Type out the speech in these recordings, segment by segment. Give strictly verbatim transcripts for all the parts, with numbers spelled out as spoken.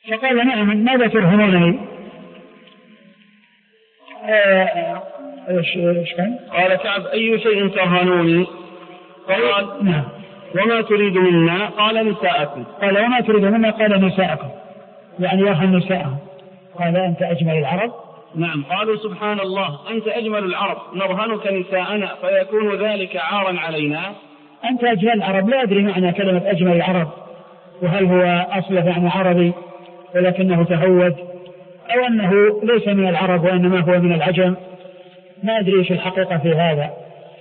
فقال نعم ماذا ترهنونني؟ ايش كان؟ قال كعب أي شيء ترهنوني؟ قال نعم. وما تريد منا؟ قال نساءكم. قال وما تريد منا؟ قال نساءكم، يعني يرهن نساءهم. قال أنت أجمل العرب. نعم. قالوا سبحان الله أنت أجمل العرب نرهنك نساءنا فيكون ذلك عارا علينا. أنت أجمل العرب، لا أدري معنى كلمة أجمل العرب، وهل هو أصله يعني عربي ولكنه تهود، أو أنه ليس من العرب وإنما هو من العجم، ما أدري إيش الحقيقة في هذا.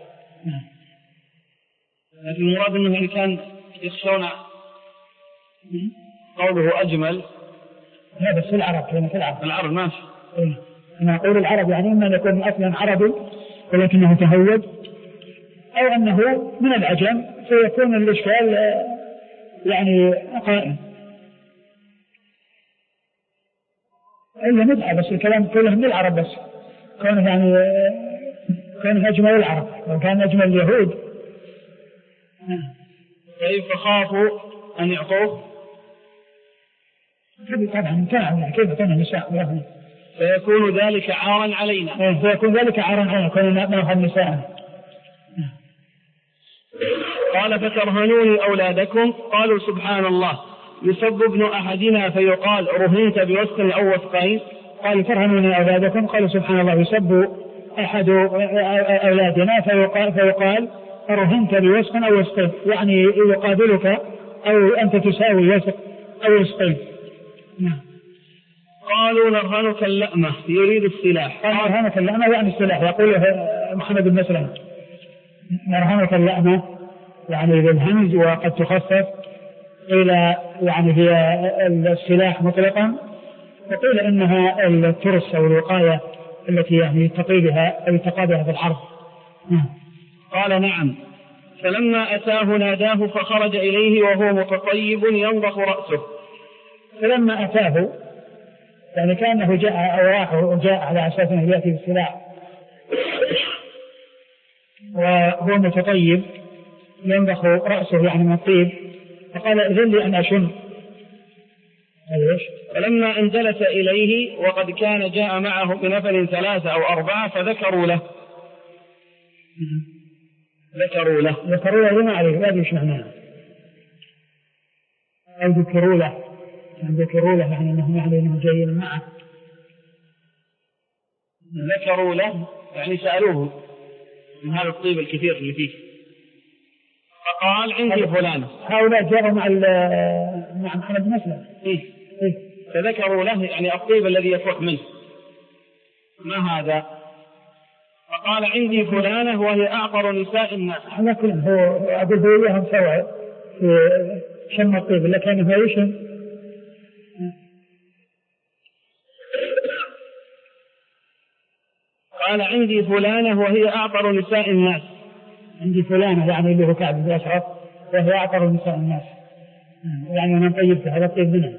لكن المراد أنه كان يخشون قوله أجمل. لا بس العرب كلمة العرب. العرب ماشي. إيه. أنا أقول العرب يعني إما أن يكون أصلا عربي ولكنه تهود، أو أنه من العجم فيكون الإشكال يعني قائم. إلا ندعى بس الكلام كله من العرب بس، كونه يعني كونه أجمل العرب، لو كان أجمل اليهود. طيب فخافوا أن يعطوه. طبعا كان كيف كان النساء فيكون ذلك عارا علينا. فيكون ذلك عارا علينا كون نأخذ النساء. قال فترهنون أولادكم؟ قالوا سبحان الله يسب ابن أحدنا فيقال رهنت بوسق أو وسقين. قال ترهنون أولادكم؟ قالوا سبحان الله يسب أحد أولادنا فيقال, فيقال رهنت بوسق أو وسقين، يعني يقابلك أو أنت تساوي وسق أو وسقين. نعم. قالوا نرهنك اللأمة يريد السلاح. قال نرهنك اللأمة يعني السلاح، يقول محمد بن مسلم نرهنك اللأمة يعني بالهمز وقد تخفف إلى يعني هي السلاح مطلقا، وقيل إنها الترس أو الوقاية التي يعني تقي بها أو تقى بها في الحرب. قال نعم. فلما أتاه ناداه فخرج إليه وهو متطيب ينضخ رأسه. فلما أتاه يعني كأنه جاء أو راح وجاء على أساس أنه يأتي بالسلاح وهو متطيب ينضخ رأسه يعني من الطيب، فقال إذن لي أن أشم. فلما انجلس إليه وقد كان جاء معه بنفر ثلاثة أو أربعة فذكروا له. ذكروا له ذكروا له لما عليه لا يش معناه أو ذكروا له يعني ذكروا له يعني أنهم يعني أنهم جايين معه. ذكروا له يعني سألوه من هذا الطيب الكثير اللي فيه، فقال عندي فلانة. هؤلاء جاءوا مع مع محمد بن مسلم. إيه؟ إيه؟ فذكروا له يعني الطيب الذي يفوح منه ما هذا؟ فقال عندي فلانة وهي أعطر نساء الناس. هذا كلهم هو أقول هو إياهم سوا في شم الطيب اللي كان هو يشم. قال عندي فلانة وهي أعطر نساء الناس. عندي فلانة يعني اللي هو كعب بن أشرف وهي أعطر نساء الناس، يعني من طيبت هذا الطيب منه.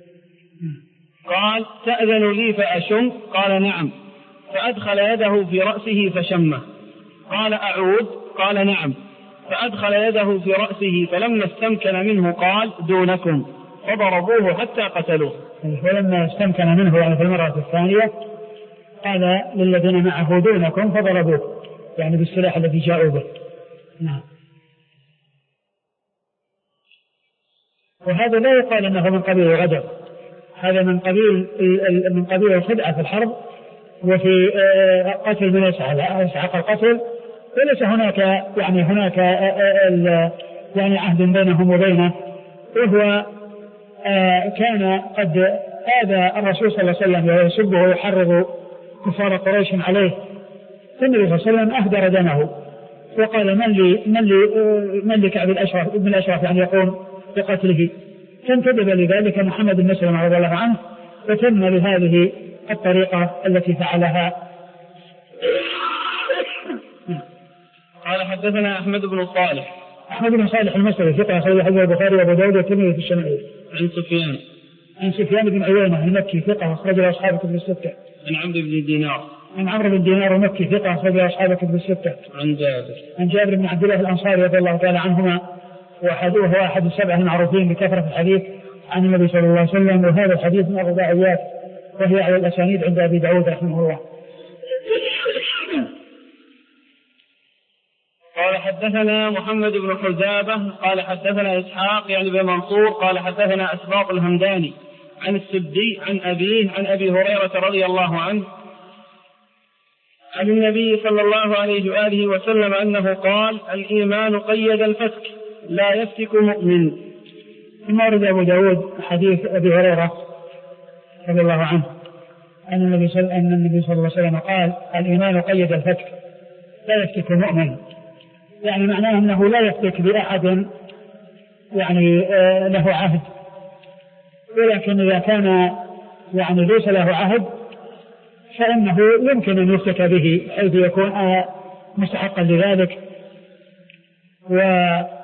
قال تأذن لي فأشم؟ قال نعم. فأدخل يده في رأسه فشمه. قال أعود؟ قال نعم. فأدخل يده في رأسه فلما استمكن منه قال دونكم، فضربوه حتى قتلوه. ولما استمكن منه يعني في المرة الثانية قال للذين معه دونكم فضربوه يعني بالسلاح الذي جاءوا به. نعم. وهذا لا يقال أنه من قبيل الغدر، هذا من قبيل من قبيل الخدعة في الحرب وفي قتل من يسعق القتل، وليس هناك يعني هناك يعني عهد بينهم وبينه، وهو كان قد آذى الرسول صلى الله عليه وسلم ويسبه ويحرض كفار قريش عليه، فالنبي صلى الله عليه وسلم أهدر دمه وقال من لي من لي من لي كعب الأشرف ابن الأشرف يعني يقوم بقتله، فانتدب لذلك محمد بن مسلم رضي الله عنه وتم لهذه الطريقة التي فعلها. قال حدثنا أحمد بن صالح. أحمد بن صالح المصري ثقة أخرجه حديث البخاري وأبو داود والترمذي في الشمائل. عن سفيان عن سفيان بن عيينة المكي ثقة أخرجه أصحاب كتب الستة. عن عمرو بن دينار. عن عمرو بن دينار المكي ثقة أخرجه أصحاب كتب الستة. عن جابر. عن جابر بن عبد الله الأنصاري رضي الله تعالى عنهما، وهو أحد السبعة المعروفين بكثرة الحديث عن النبي صلى الله عليه وسلم. وهذا الحديث من الرباعيات وهي على الأسانيد عند أبي داود رحمه الله. قال حدثنا محمد بن حزابة قال حدثنا إسحاق يعني بن منصور قال حدثنا أسباط الهمداني عن السدي عن أبيه عن أبي هريرة رضي الله عنه عن النبي صلى الله عليه وآله وسلم أنه قال الإيمان قيد الفتك لا يفتك مؤمن. ثم ورد أبو داود حديث أبي هريرة رضي الله عنه أن النبي صلى أن النبي صلى الله عليه وسلم قال الإيمان قيد الفتك لا يفتك مؤمن، يعني معناه أنه لا يفتك بأحد يعني آه له عهد، ولكن إذا كان يعني ليس له عهد فإنه يمكن أن يفتك به حيث يكون آه مستحقا لذلك. وقوله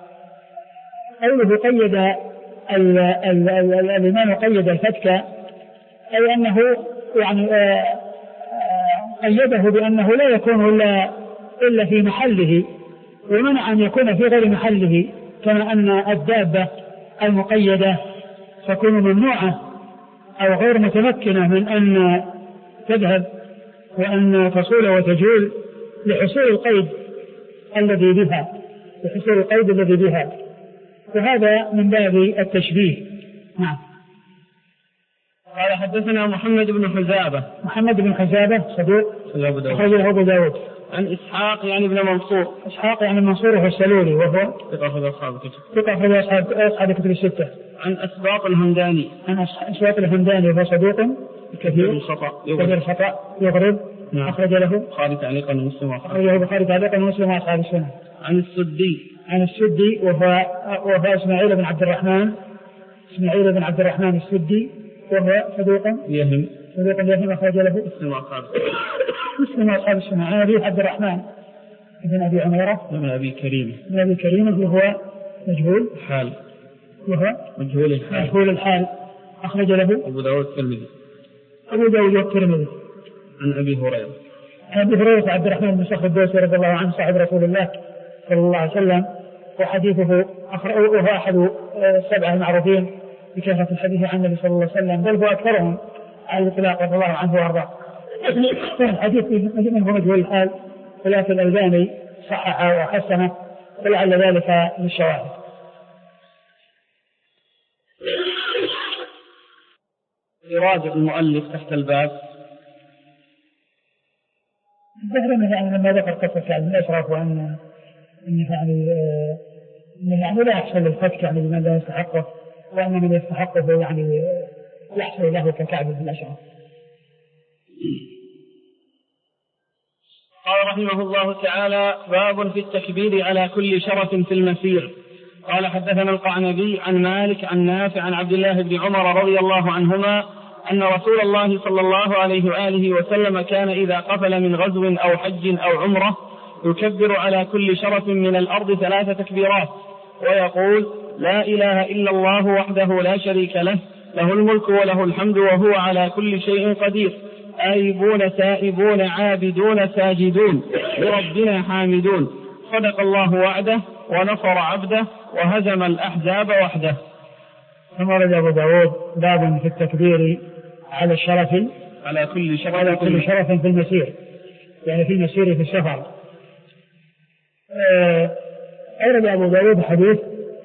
قيد الإيمان قيد الفتك أي أنه يعني آه قيده بأنه لا يكون إلا, إلا في محله، ومنع أن يكون في غير محله، كما أن الدابة المقيدة تكون ممنوعة أو غير متمكنة من أن تذهب وأن تصول وتجول لحصول القيد الذي بها لحصول القيد الذي بها وهذا من باب التشبيه. نعم. قال حدثنا محمد بن حزابة محمد بن حزابة صدوق أخرجه أبو داود. عن إسحاق يعني بن منصور إسحاق يعني منصور هو السلولي وهو ثقة أخرج أصحاب الكتب ثقة أخرج أصحاب الكتب الستة. عن أسباط الهمداني عن أسباط الهمداني وهو صدوق كثير الخطأ كثير الخطأ يغرب. نعم. أخرج له البخاري تعليقا ومسلم أخرجه البخاري تعليقا ومسلم وأصحاب السنة. عن السدي عن السدي وهو وهو إسماعيل بن عبد الرحمن إسماعيل بن عبد الرحمن السدي وهو صدوق يهم صدوق يهم أخرج له مسلم وأصحاب مسلم وأصحاب السنة. عن أبي عبد الرحمن ابن أبي عميرة ابن أبي كريمة ابن أبي كريمة وهو مجهول الحال وهو مجهول الحال مجهول الحال أخرج له أبو داود الترمذي أبو داود الترمذي. عن أبي هريرة عن أبي هريرة عبد الرحمن بن صخر الدوسي رضي الله عنه صاحب رسول الله صلى الله عليه وسلم، وحديثه وهو أحد السبعة المعروفين بكثرة الحديث عن النبي صلى الله عليه وسلم، بل هو أكثرهم على الإطلاق رضي الله عنه وأرضاه. الحديث منه مجهول الحال، ولكن الألباني صححه وحسنه ولعل ذلك للشواهد. إرادة المؤلف تحت الباب ظهر يعني لما ذكر قصة يعني الأشرف وأن إن يعني إن يعني لا يحصل الفتك يعني بمن لا يستحقه، وأن من يستحقه يعني يحصل له ككعب بن الأشرف. قال رحمه الله تعالى: باب في التكبير على كل شرف في المسير. قال حدثنا القعنبي عن مالك عن نافع عن عبد الله بن عمر رضي الله عنهما أن رسول الله صلى الله عليه وآله وسلم كان إذا قفل من غزو أو حج أو عمرة يكبر على كل شرف من الأرض ثلاث تكبيرات ويقول: لا إله إلا الله وحده لا شريك له، له الملك وله الحمد وهو على كل شيء قدير، آيبون تائبون عابدون ساجدون لربنا حامدون، صدق الله وعده ونصر عبده وهزم الأحزاب وحده. ثم ورد أبو داود باب في التكبير على الشرف على كل شرف على كل شرف في المسير، يعني في المسير في السفر. أورد أبو داود حديث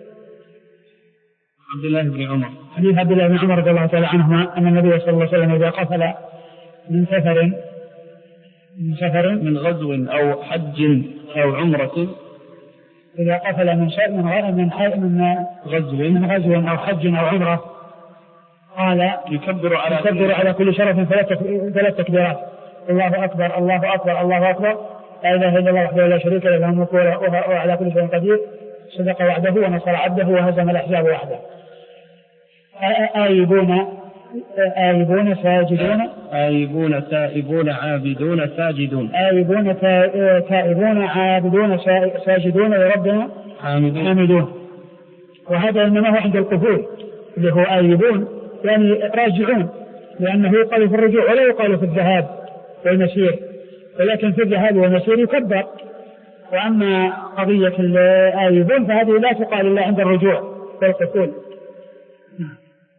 عبد الله بن عمر حديث عبد الله بن عمر رضي الله تعالى عنهما أن النبي صلى الله عليه وسلم إذا قفل من سفر من سفر من غزو أو حج أو عمرة إذا قفل من شيء من من من غزو من غزو أو حج أو عمرة قال يكبر على يكبر على كل شرف ثلاث تكبيرات: الله أكبر الله أكبر الله أكبر، لا إله إلا الله وحده لا شريك له، له الملك وهو على كل شيء قدير، صدق وعده ونصر عبده وهزم الأحزاب وحده. آيبون آيبون ساجدون آيبون تائبون عابدون ساجدون آيبون تائبون عابدون ساجدون لربنا حامدون حامدون. وهذا إنما هو عند القفول اللي هو آيبون يعني راجعون، لأنه يقال في الرجوع ولا يقال في الذهاب والمسير، ولكن في الذهاب والمسير يكبر. وأما قضية الآيبون فهذه لا تقال إلا عند الرجوع والقفول.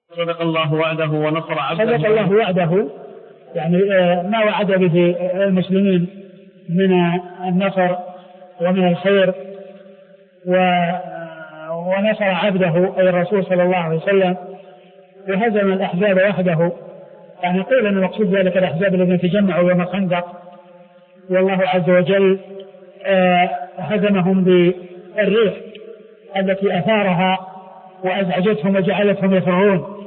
صدق الله وعده ونصر عبده. صدق الله وعده، يعني ما وعد به المسلمين من النصر ومن الخير، ونصر عبده أي الرسول صلى الله عليه وسلم، وهزم الأحزاب وحده. يعني قيل أن المقصود ذلك الأحزاب الذين تجمعوا يوم الخندق، والله عز وجل هزمهم بالريح التي أثارها وأزعجتهم وجعلتهم يفرون،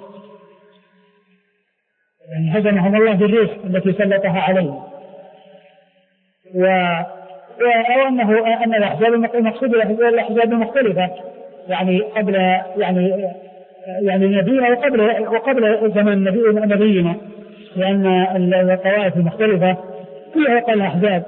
يعني هزمهم الله بالريح التي سلطها عليهم. و أو أنه أن الأحزاب المقصود الأحزاب المختلفة، يعني قبل يعني يعني نبينا وقبل وقبل زمن نبينا، لأن الطوائف المختلفة كلها قال أحزاب،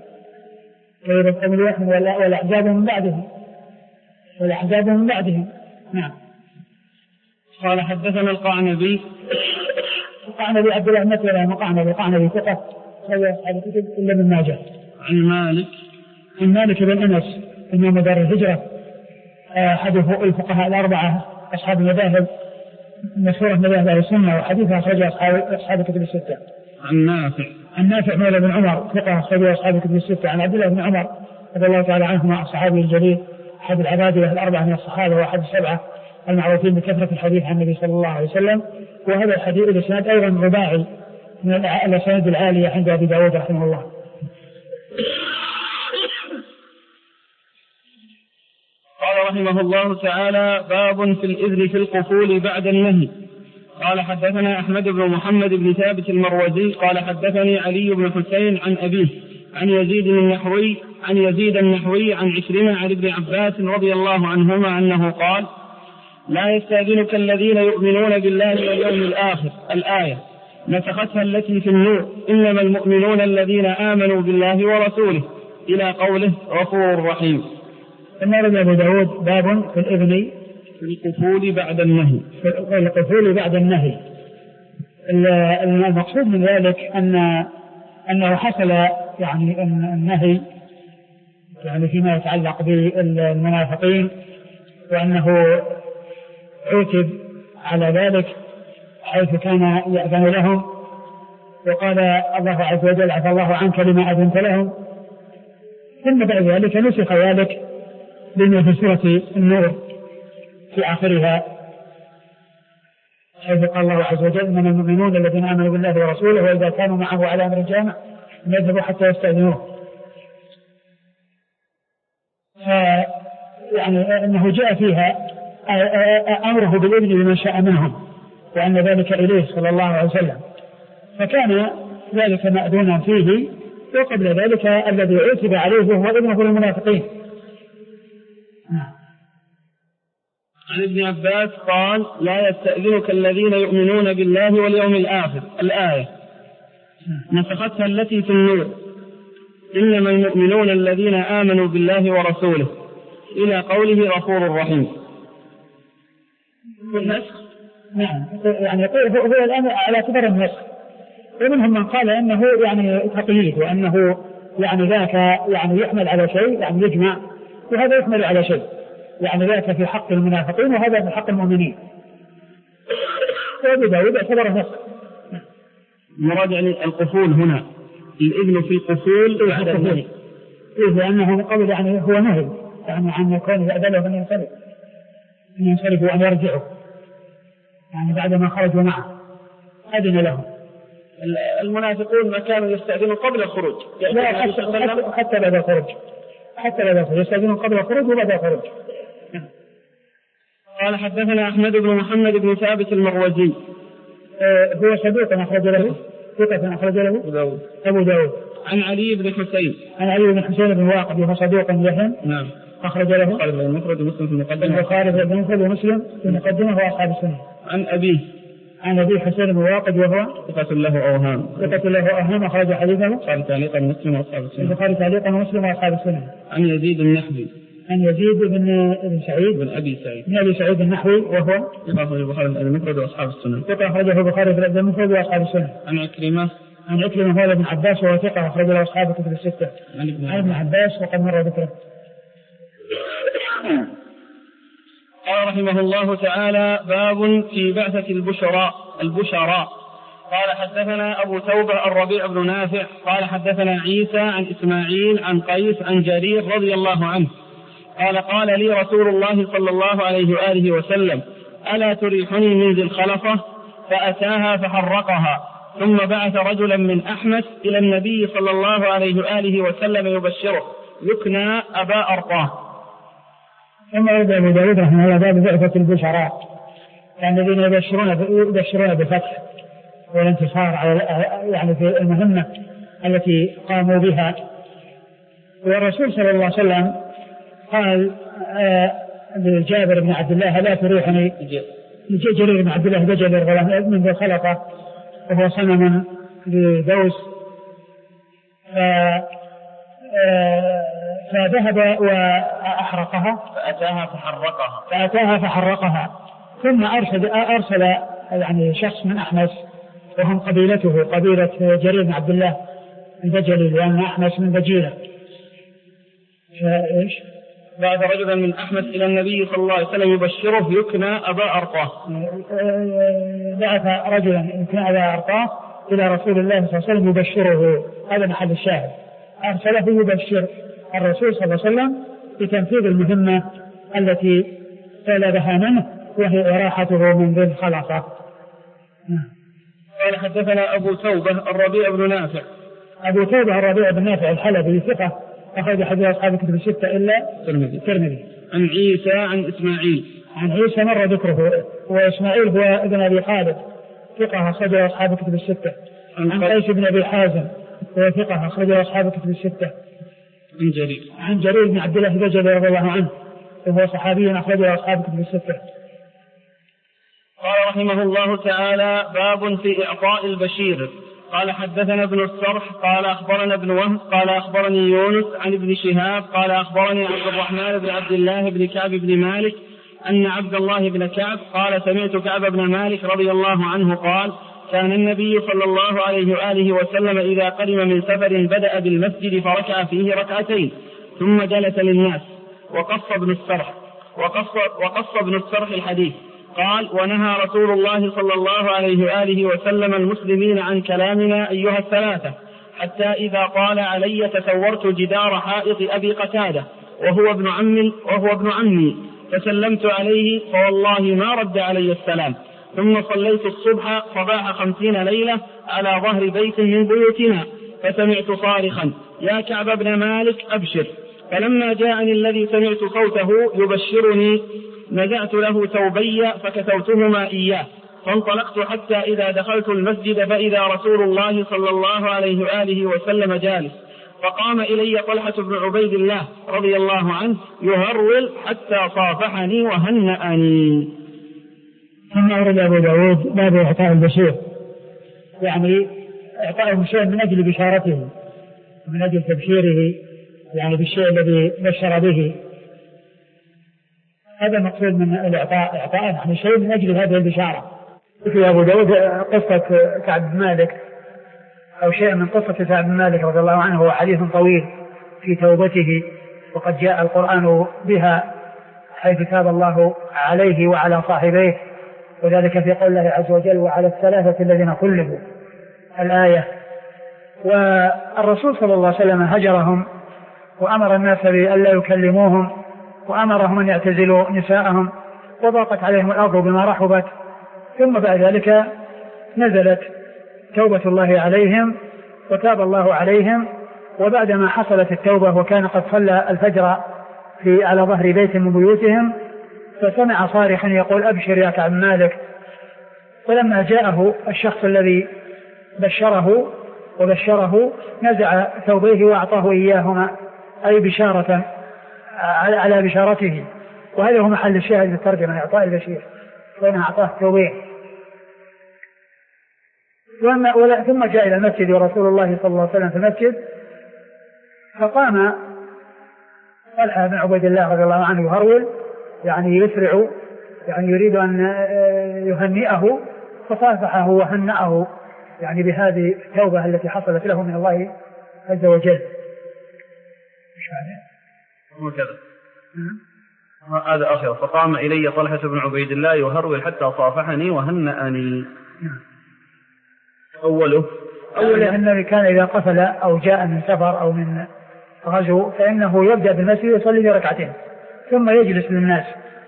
والأحزاب من بعدهم والأحزاب من بعدهم. نعم. قال حدثنا القعنبي. القعنبي عبد الله مثلا مقعنبي القعنبي ثقة هذا كتب إلا من ماجه. عن مالك. عن مالك بن أنس إمام دار الهجرة، أحد الفقهاء الأربعة أصحاب المذاهب، مشهورة مذاهب أهل السنة، وحديثها أخرجه أصحاب الكتب الستة. عن نافع. عن نافع مولى بن عمر ثقة أخرجه أصحاب الكتب الستة. عن عبد الله بن عمر رضي الله تعالى عنهما الصحابي الجليل أحد العبادة الأربعة من الصحابة وأحد السبعة المعروفين بكثرة الحديث عن النبي صلى الله عليه وسلم. وهذا الحديث الإسناد أيضا رباعي من الأسانيد العالية عند أبي داود رحمه الله. قال رحمه الله تعالى: باب في الإذن في القفول بعد النهي. قال حدثنا أحمد بن محمد بن ثابت المروزي قال حدثني علي بن حسين عن أبيه عن يزيد النحوي عن يزيد النحوي عن عكرمة عن ابن عباس رضي الله عنهما أنه قال: لا يستأذنك الذين يؤمنون بالله واليوم الآخر الآية، نسختها التي في النور، إنما المؤمنون الذين آمنوا بالله ورسوله، إلى قوله غفور رحيم. ثم رد أبو داود باب في الإذن في القفول بعد النهي. في القفول بعد النهي. المقصود من ذلك أن أنه حصل يعني النهي يعني فيما يتعلق بالمنافقين، وأنه عوتب على ذلك حيث كان يأذن لهم، وقال الله عز وجل: عفى الله عنك لما أذنت لهم. ثم بعد ذلك نسخ ذلك بما في سورة النور في آخرها، حيث قال الله عز وجل: من المؤمنون الذين آمنوا بالله ورسوله وإذا كانوا معه على أمر جامع لم يذهبوا حتى يستأذنوه. يعني أنه جاء فيها أمره بالإذن لمن شاء منهم، وأن ذلك إليه صلى الله عليه وسلم، فكان ذلك مأذونا فيه. وقبل ذلك الذي عتب عليه هو إذنه للمنافقين. عن ابن عباس قال: لا يستأذنك الذين يؤمنون بالله واليوم الآخر الآية، نسختها التي في النور، إنما المؤمنون الذين آمنوا بالله ورسوله، إلى قوله غفور رحيم. النسخ نعم، يعني هو الآن على كبر النسخ، ومنهم من قال إنه يعني تقييد، وأنه يعني ذاك يعني يحمل على شيء، يعني يجمع، وهذا يحمل على شيء، يعني ذاك في حق المنافقين وهذا في حق المؤمنين. وأبو داود اعتبر النسخ. مراد يعني القفول هنا الإذن في القفول بعد النهي، لأنه من قبل يعني هو نهي يعني عن يكون يأذله أن ينصرف أن ينصرف وأن يرجعوا، يعني بعدما خرجوا معه أذن لهم. المنافقون ما كانوا يستأذنون قبل الخروج، لا حتى, حتى, حتى بعد الخروج، حتى بعد الخروج يستأذنون قبل الخروج وبعد الخروج. قال حدثنا أحمد بن محمد بن ثابت المروزي، آه هو صدوق أخرج له ثقة أخرج له أبو داود. أبو داود. عن علي بن حسين عن علي بن حسين بن واقد وهو صدوق يهم. نعم. أخرج له البخاري المفرد ومسلم في المقدمة. البخاري المفرد ومسلم في المقدمة وأصحاب السنة. عن أبيه عن أبي حسين بن واقد وهو ثقة له أوهام. ثقة له أوهام أخرج حديثه. البخاري تعليقا ومسلم وأصحاب السنة. البخاري تعليقا ومسلم وأصحاب السنة. عن يزيد النحوي. عن يزيد بن بن سعيد بن أبي سعيد. بن أبي سعيد النحوي وهو ثقة أخرجه البخاري المفرد وأصحاب السنة. ثقة أخرجه البخاري في المفرد وأصحاب السنة. عن عكرمة. عن عكرمة هو ابن عباس وهو ثقة أخرج له أصحاب الكتب الستة. عن ابن عباس وقد مر ذكره. قال رحمه الله تعالى: باب في بعثة البشراء البشراء. قال حدثنا أبو توبة الربيع بن نافع قال حدثنا عيسى عن إسماعيل عن قيس عن جرير رضي الله عنه قال: قال لي رسول الله صلى الله عليه وآله وسلم: ألا تريحني من ذي الخلفة؟ فأتاها فحرقها، ثم بعث رجلا من أحمس إلى النبي صلى الله عليه وآله وسلم يبشره: يكنى أبا أرطاه. ثم يبدأ أبو داود رحمه الله باب بعثة البشراء، يعني الذين يبشرون يبشرون بالفتح والانتصار على يعني في المهمة التي قاموا بها. والرسول صلى الله عليه وسلم قال لجابر بن عبد الله: لا تريحني. جرير بن عبد الله بجل الغلام من ذي خلقه وهو صنم لدوس، فذهب وأحرقها فأتاها فحرقها فأتاها فحرقها ثم أرسل أرسل يعني شخص من أحمس، وهم قبيلته قبيلة جرير بن عبد الله البجلي، لأن أحمس من بجيلة. إيش؟ بعث رجلا من أحمس إلى النبي صلى الله عليه وسلم يبشره: يكنى أبا أرطاه. بعث رجلا يكنى أبا أرطاه إلى رسول الله صلى الله عليه وسلم يبشره، هذا محل الشاهد. أرسله يبشر الرسول صلى الله عليه وسلم بتنفيذ المهمة التي طلبها منه، وهي إراحته من ذي الخلفة. قال حدثنا أبو توبة الربيع بن نافع. أبو توبة الربيع بن نافع الحلبي ثقة، أخرج حديث أصحاب الكتب الستة إلا الترمذي. عن عيسى عن إسماعيل. عن عيسى مر ذكره، وإسماعيل هو ابن أبي خالد ثقة، أخرج أصحاب الكتب الستة. عن قيس بن أبي حازم هو ثقة، أخرج أصحاب الكتب الستة. عن جرير عن جرير بن عبد الله البجلي رضي الله عنه وهو صحابي، أخرج أصحاب الكتب الستة. قال رحمه الله تعالى: باب في إعطاء البشير. قال حدثنا ابن الصرح قال أخبرنا ابن وهب قال أخبرني يونس عن ابن شهاب قال أخبرني عبد الرحمن بن عبد الله بن كعب بن مالك أن عبد الله بن كعب قال: سمعت كعب بن مالك رضي الله عنه قال: كان النبي صلى الله عليه وآله وسلم إذا قدم من سفر بدأ بالمسجد فركع فيه ركعتين ثم جلس للناس. وقص ابن الصرح وقص, وقص ابن الصرح الحديث. قال: ونهى رسول الله صلى الله عليه وآله وسلم المسلمين عن كلامنا أيها الثلاثة، حتى إذا طال علي تسورت جدار حائط أبي قتادة وهو ابن عمي وهو ابن عمي فسلمت عليه فوالله ما رد علي السلام. ثم صليت الصبح صباح خمسين ليلة على ظهر بيت من بيوتنا، فسمعت صارخا: يا كعب بن مالك أبشر. فلما جاءني الذي سمعت صوته يبشرني نزعت له ثوبي فكسوتهما إياه، فانطلقت حتى إذا دخلت المسجد فإذا رسول الله صلى الله عليه وآله وسلم جالس، فقام إلي طلحة بن عبيد الله رضي الله عنه يهرول حتى صافحني وهنأني. ثم أورد أبو داود باب إعطاء البشير، يعني إعطاءه شيء من أجل بشارته من أجل تبشيره، يعني بالشيء الذي بشر به. هذا مقصود من الإعطاء، إعطاء يعني شيء من أجل هذه البشارة. في أبو داود قصة كعب بن مالك أو شيء من قصة كعب بن مالك رضي الله عنه، هو حديث طويل في توبته، وقد جاء القرآن بها حيث تاب الله عليه وعلى صاحبيه، وذلك في قول الله عز وجل: وعلى الثلاثة الذين خلفوا الآية. والرسول صلى الله عليه وسلم هجرهم وأمر الناس بأن لا يكلموهم، وأمرهم أن يعتزلوا نساءهم، وضاقت عليهم الأرض بما رحبت. ثم بعد ذلك نزلت توبة الله عليهم وتاب الله عليهم. وبعدما حصلت التوبة وكان قد صلى الفجر في على ظهر بيت من بيوتهم، فسمع صارخا يقول: أبشر يا كعب مالك. فلما جاءه الشخص الذي بشره وبشره نزع ثوبيه وأعطاه إياهما، أي بشارة على بشارته. وهذا هو محل الشاهد في الترجمة: إعطاء البشير، وأن أعطاه ثوبين. ثم جاء إلى المسجد ورسول الله صلى الله عليه وسلم في المسجد، فقام طلحة بن عبيد الله رضي الله عنه يهرول، يعني يسرع، يعني يريد أن يهنئه، فصافحه وهنأه يعني بهذه التوبة التي حصلت له من الله عز وجل. مش هذا؟ هو كذا. هذا آخر. فقام إلي طلحة بن عبيد الله يهرول حتى صافحني وهنأني. أوله أوله النبي كان إذا قفل أو جاء من سفر أو من غزو فإنه يبدأ بالمسجد ويصلي بركعتين ثم يجلس للناس.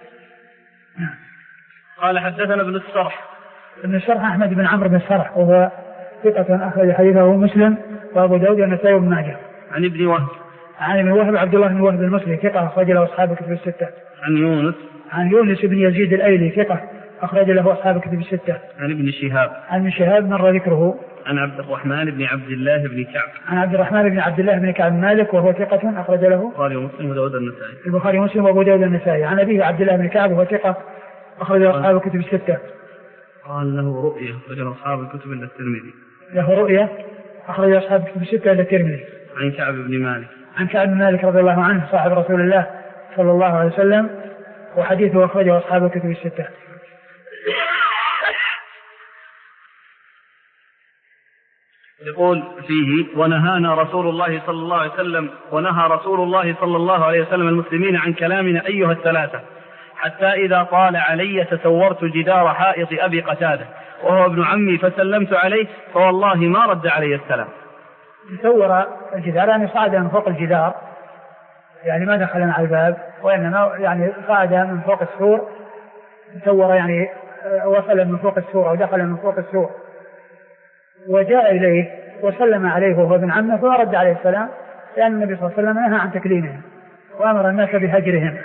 قال حدثنا ابن السرح. ابن السرح أحمد بن عمرو بن السرح وهو ثقة أخرج حديثه مسلم وأبو داود والنسائي وابن ماجه. عن ابن وهب. عن ابن وهب عبد الله بن وهب المصري ثقة أخرج له أصحاب الكتب الستة. عن يونس. عن يونس بن يزيد الأيلي ثقة أخرج له أصحاب الكتب الستة. عن ابن شهاب. عن ابن شهاب مر ذكره. عن عبد الرحمن بن عبد الله بن كعب. عن عبد الرحمن بن عبد الله بن كعب مالك وهو ثقة أخرج له البخاري ومسلم وداود النسائي. البخاري ومسلم وأبو داود النسائي. عن أبيه عبد الله بن كعب وهو ثقة أخرج له أصحاب الكتب الستة. قال له رؤية أخرج أصحاب الكتب إلا الترمذي. له رؤية أخرج أصحاب الكتب الستة إلا الترمذي. عن كعب بن مالك. عن كعب بن مالك رضي الله عنه صاحب رسول الله صلى الله عليه وسلم وحديثه أخرجه أصحاب الكتب الستة. يقول فيه ونهانا رسول الله صلى الله عليه وسلم ونهى رسول الله صلى الله عليه وسلم المسلمين عن كلامنا أيها الثلاثة حتى إذا طال علي تسورت جدار حائط أبي قتادة وهو ابن عمي فسلمت عليه فوالله ما رد علي السلام. تسور الجدار يعني صعد من فوق الجدار يعني ما دخل مع الباب وإنما يعني صعد من فوق السور تسور يعني وصل من فوق السور أو دخل من فوق السور وجاء إليه وسلم عليه وهو ابن عمه فما رد عليه السلام لأن النبي صلى الله عليه وسلم نهى عن تكليمهم وأمر الناس بهجرهم.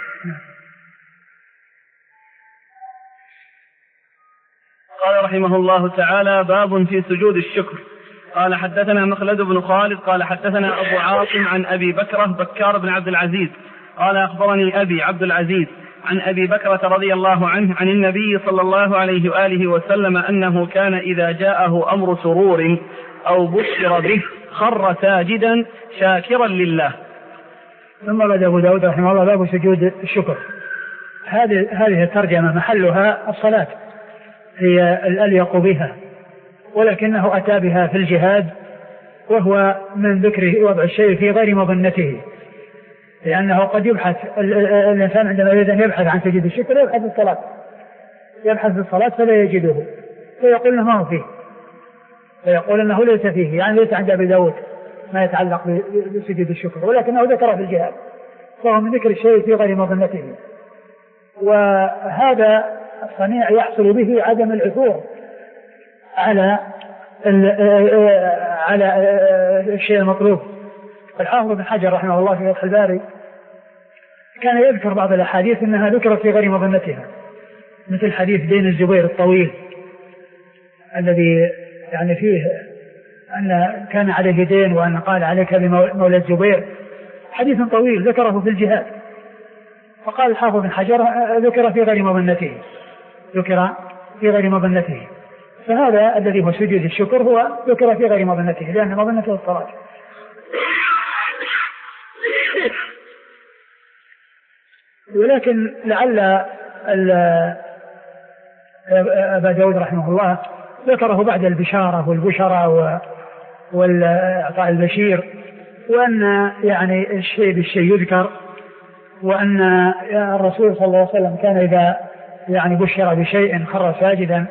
قال رحمه الله تعالى باب في سجود الشكر. قال حدثنا مخلد بن خالد قال حدثنا أبو عاصم عن أبي بكرة بكار بن عبد العزيز قال أخبرني أبي عبد العزيز عن أبي بكرة رضي الله عنه عن النبي صلى الله عليه وآله وسلم أنه كان إذا جاءه أمر سرور أو بشر به خر ساجدا شاكرا لله. ثم بدأ أبو داود رحمه الله باب سجود الشكر. هذه هذه الترجمة محلها الصلاة هي الأليق بها ولكنه أتى بها في الجهاد وهو من ذكر وضع الشيء في غير مظنته لأنه قد يبحث الإنسان عندما يريد أن يبحث عن سجود الشكر يبحث في الصلاة يبحث في الصلاة فلا يجده فيقول إنه ما هو فيه فيقول إنه ليس فيه يعني ليس عند أبي داود ما يتعلق بسجود الشكر ولكنه ذكره في الجهاد فهو من ذكر الشيء في غير مظنته. وهذا الصنيع يحصل به عدم العثور على على الشيء المطلوب. الحافظ بن حجر رحمه الله في فتح الباري كان يذكر بعض الأحاديث أنها ذكرت في غير مظنتها مثل حديث دين الزبير الطويل الذي يعني فيه أن كان عليه دين وأن قال عليك بمولى الزبير حديث طويل ذكره في الجهاد فقال الحافظ بن حجر ذكر في غير مظنته ذكر في غير مظنته. فهذا الذي هو سجود الشكر هو ذكر في غير مظنته لأن مظنته الصلاة. ولكن لعل أبا داود رحمه الله ذكره بعد البشارة والبشرة والإعطاء البشير وأن يعني الشيء بالشيء يذكر وأن الرسول صلى الله عليه وسلم كان إذا يعني بشر بشيء خر ساجدا.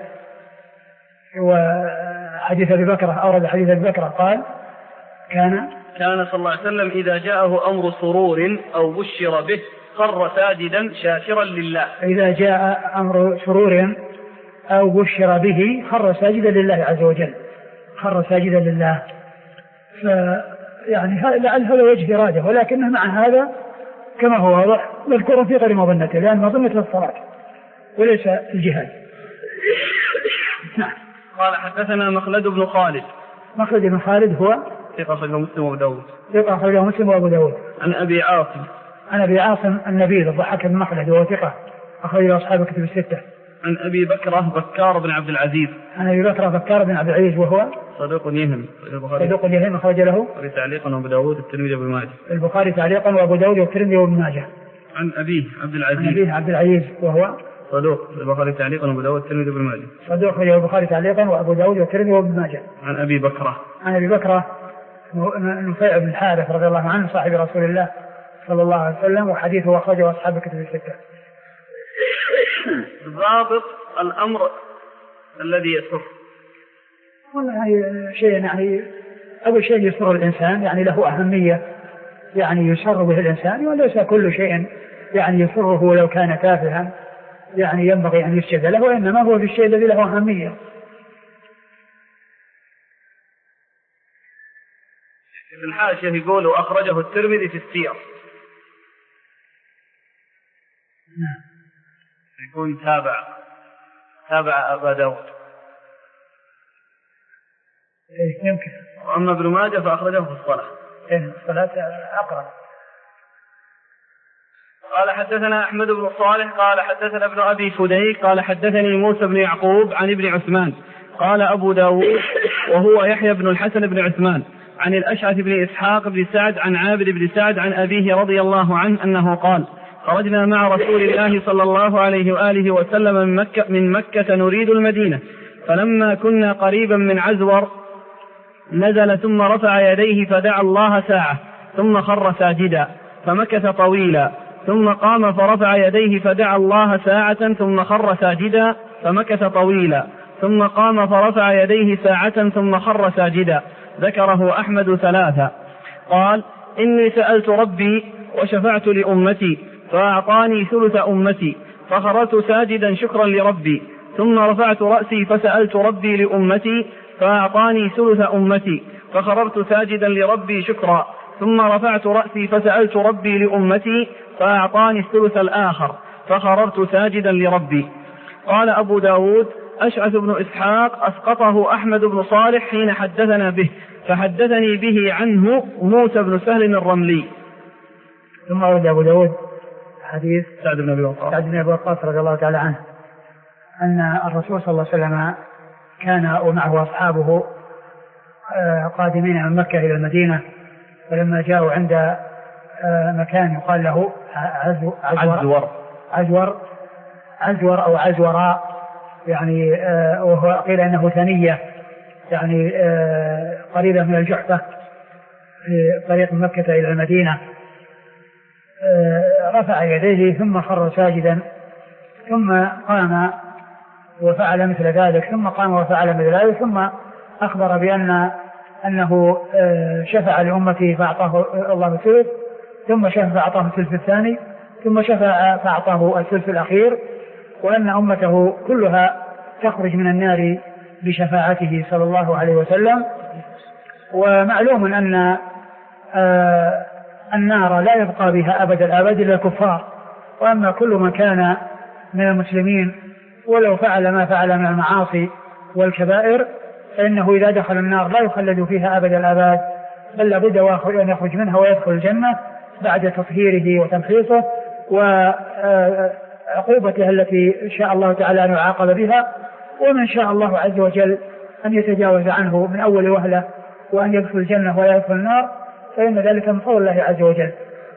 وحديث أبي بكرة أورد حديث أبي بكرة قال كان كان صلى الله عليه وسلم إذا جاءه أمر سرور أو بشر به خر ساجدا شاكرا لله. إذا جاء أمر سرور أو بشر به خر ساجدا لله عز وجل خر ساجدا لله. فيعني لعل هذا وجه إرادة ولكنه مع هذا كما هو واضح مذكور في غير مظنته لأن مظنته الصلاة وليس الجهاد. نعم. قال حدثنا مخلد بن خالد. مخلد بن خالد هو ثقة أخرجه مسلم وأبو داود. ثقة أخرجه مسلم وأبو داود. عن أبي عاصم. عن أبي عاصم النبيل الضحاك بن مخلد وهو ثقة أخرجه أصحاب الكتب الستة. عن أبي بكرة بكار بن عبد العزيز. عن أبي بكرة بكار بن عبد العزيز وهو صدوق يهم. صدوق يهم أخرج له البخاري تعليقا وأبو داود الترمذي وابن ماجه. البخاري تعليقا وأبو داود والترمذي وابن ماجه. عن أبيه عبد العزيز. عن أبيه عبد العزيز وهو صدوق البخاري تعليقا وأبو داود الترمذي وابن ماجه. صدوق أخرجه البخاري تعليقا وأبو داود والترمذي وابن ماجه. عن أبي بكرة. عن أبي بكرة نفيع بن الحارث رضي الله عنه صاحب رسول الله صلى الله عليه وسلم، وحديثه أخرجه أصحاب الكتب الستة. ضابط الأمر الذي يسر. والله شيء يعني أول شيء يسر الإنسان يعني له أهمية يعني يسر به الإنسان، وليس كل شيء يعني يسره ولو كان تافها يعني ينبغي أن يسجد له، وإنما هو في الشيء الذي له أهمية. في الحاشية يقول أخرجه الترمذي في السير. نعم. يكون تابع تابع أبا داود. إيه يمكن. وأما ابن ماجه فأخرجه في الصلاة. إيه الصلاة أقرب. قال حدثنا أحمد بن صالح قال حدثنا ابن أبي فديك قال حدثني موسى بن يعقوب عن ابن عثمان قال أبو داود وهو يحيى بن الحسن بن عثمان عن الأشعث بن إسحاق بن سعد عن عابد بن سعد عن أبيه رضي الله عنه أنه قال خرجنا مع رسول الله صلى الله عليه وآله وسلم من مكة, من مكة نريد المدينة، فلما كنا قريبا من عزور نزل ثم رفع يديه فدعا الله ساعة ثم خر ساجدا فمكث طويلا، ثم قام فرفع يديه فدعا الله ساعة ثم خر ساجدا فمكث طويلا، ثم قام فرفع يديه ساعة ثم خر ساجدا. ذكره أحمد ثلاثة. قال إني سألت ربي وشفعت لأمتي فأعطاني ثلث أمتي فخررت ساجدا شكرا لربي، ثم رفعت رأسي فسألت ربي لأمتي فأعطاني ثلث أمتي فخررت ساجدا لربي شكرا، ثم رفعت رأسي فسألت ربي لأمتي فأعطاني الثلث الآخر فخررت ساجدا لربي. قال أبو داود أشعث بن إسحاق أسقطه أحمد بن صالح حين حدثنا به، فحدثني به عنه موسى بن سهل الرملي. ثم أورد أبو داود حديث سعد بن أبي وقاص سعد بن أبي وقاص رضي الله تعالى عنه أن الرسول صلى الله عليه وسلم كان ومعه أصحابه قادمين من مكة إلى المدينة، فلما جاءوا عند مكان يقال له عزور عزور عزور أو عزوراء يعني، وهو قيل أنه ثنية يعني قريبة من الجحفة في طريق مكة إلى المدينة، رفع يديه ثم خر ساجدا ثم قام وفعل مثل ذلك، ثم قام وفعل مثل ذلك، ثم أخبر بأن أنه شفع لأمته فأعطاه الله الثلث، ثم شفع فأعطاه الثلث الثاني، ثم شفع فأعطاه الثلث الأخير، وأن أمته كلها تخرج من النار بشفاعته صلى الله عليه وسلم. ومعلوم أن النار لا يبقى بها أبد الآباد إلا الكفار، وأما كل من كان من المسلمين ولو فعل ما فعل من المعاصي والكبائر فإنه إذا دخل النار لا يخلد فيها أبد الآباد، بل لابد أن يخرج منها ويدخل الجنة بعد تطهيره وتمحيصه وعقوبتها التي شاء الله تعالى أن يعاقب بها، ومن شاء الله عز وجل أن يتجاوز عنه من أول وهلة وأن يدخل الجنة ولا يدخل النار، فإن ذلك من فضل الله عز وجل.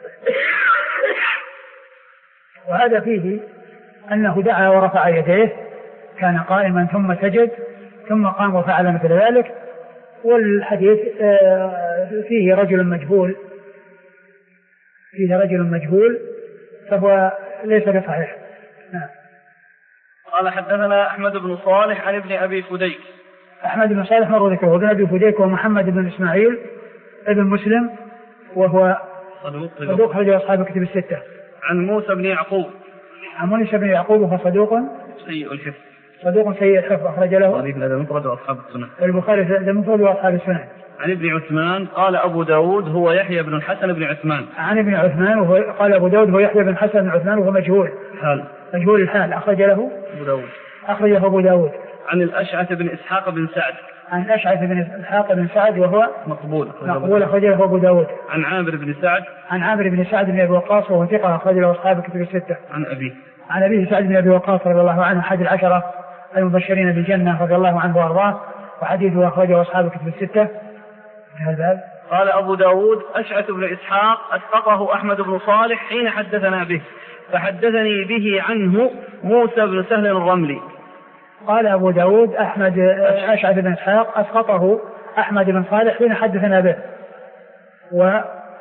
وهذا فيه أنه دعا ورفع يديه، كان قائما ثم سجد ثم قام وفعل مثل ذلك. والحديث فيه رجل مجهول فيه رجل مجهول فهو ليس بصحيح. نعم. قال حدثنا أحمد بن صالح عن ابن أبي فديك. أحمد بن صالح مر ذكره، ابن أبي فديك ومحمد بن إسماعيل ابن مسلم وهو صدوق خرج أصحاب الكتب الستة. عن موسى بن يعقوب عن موسى بن يعقوب وهو صدوق سيء الحفظ صدوق سيء الحفظ أخرج له المفرد وأصحاب السنن البخاري المفرد وأصحاب السنن. عن ابن عثمان قال أبو داود هو يحيى بن الحسن بن عثمان. عن ابن عثمان وهو قال أبو داود هو يحيى بن الحسن بن عثمان وهو مجهول حال مجهول الحال أخرج له أبو داود أخرج له أبو داود. عن الأشعث بن إسحاق بن سعد عن الأشعث بن إسحاق بن سعد وهو مقبول مقبول أخرج له أبو داود. عن عامر بن سعد عن عامر بن سعد بن أبي وقاص وهو ثقة أخرج له أصحاب الكتب الستة. عن أبيه عن أبيه سعد بن أبي وقاص رضي الله عنه أحد العشرة المبشرين بالجنة رضي الله عنه وأرضاه، وحديثه أخرجه أصحاب الكتب الستة. هذا قال أبو داود أشعث بن إسحاق أسقطه أحمد بن صالح حين حدثنا به، فحدثني به عنه موسى بن سهل الرملي. قال أبو داود أحمد أشعث بن إسحاق أسقطه أحمد بن صالح حين حدثنا به،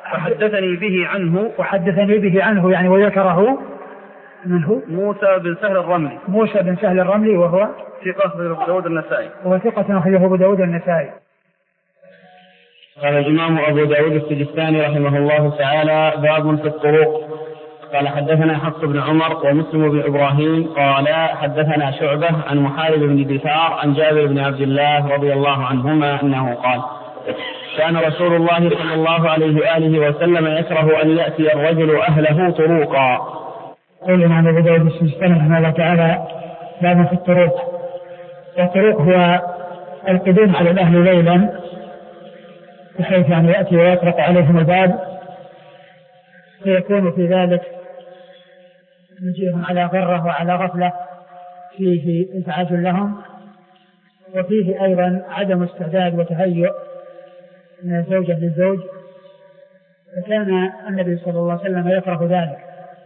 فحدثني به عنه وحدثني به عنه يعني وذكره من هو؟ موسى بن سهل الرملي. موسى بن سهل الرملي وهو ثقة أخرجه أبو داود النسائي. هو ثقة أخرجه أبو داود النسائي. قال الإمام أبو داود السجستاني رحمه الله تعالى: باب في الطرق. قال حدثنا حفص بن عمر ومسلم بن إبراهيم قال حدثنا شعبة عن محارب بن دثار عن جابر بن عبد الله رضي الله عنهما أنه قال: كان رسول الله صلى الله عليه وآله وسلم يكره أن يأتي الرجل أهله طروقا. قال الإمام أبو داود السجستاني رحمه الله تعالى: باب في الطرق. الطرق هو القدوم على الأهل ليلا بحيث يعني يأتي ويطرق عليهم الباب، فيكون في ذلك مجيئهم على غرة وعلى غفلة فيه إزعاج لهم، وفيه أيضا عدم استعداد وتهيؤ من الزوجة للزوج، فكان النبي صلى الله عليه وسلم يكره ذلك.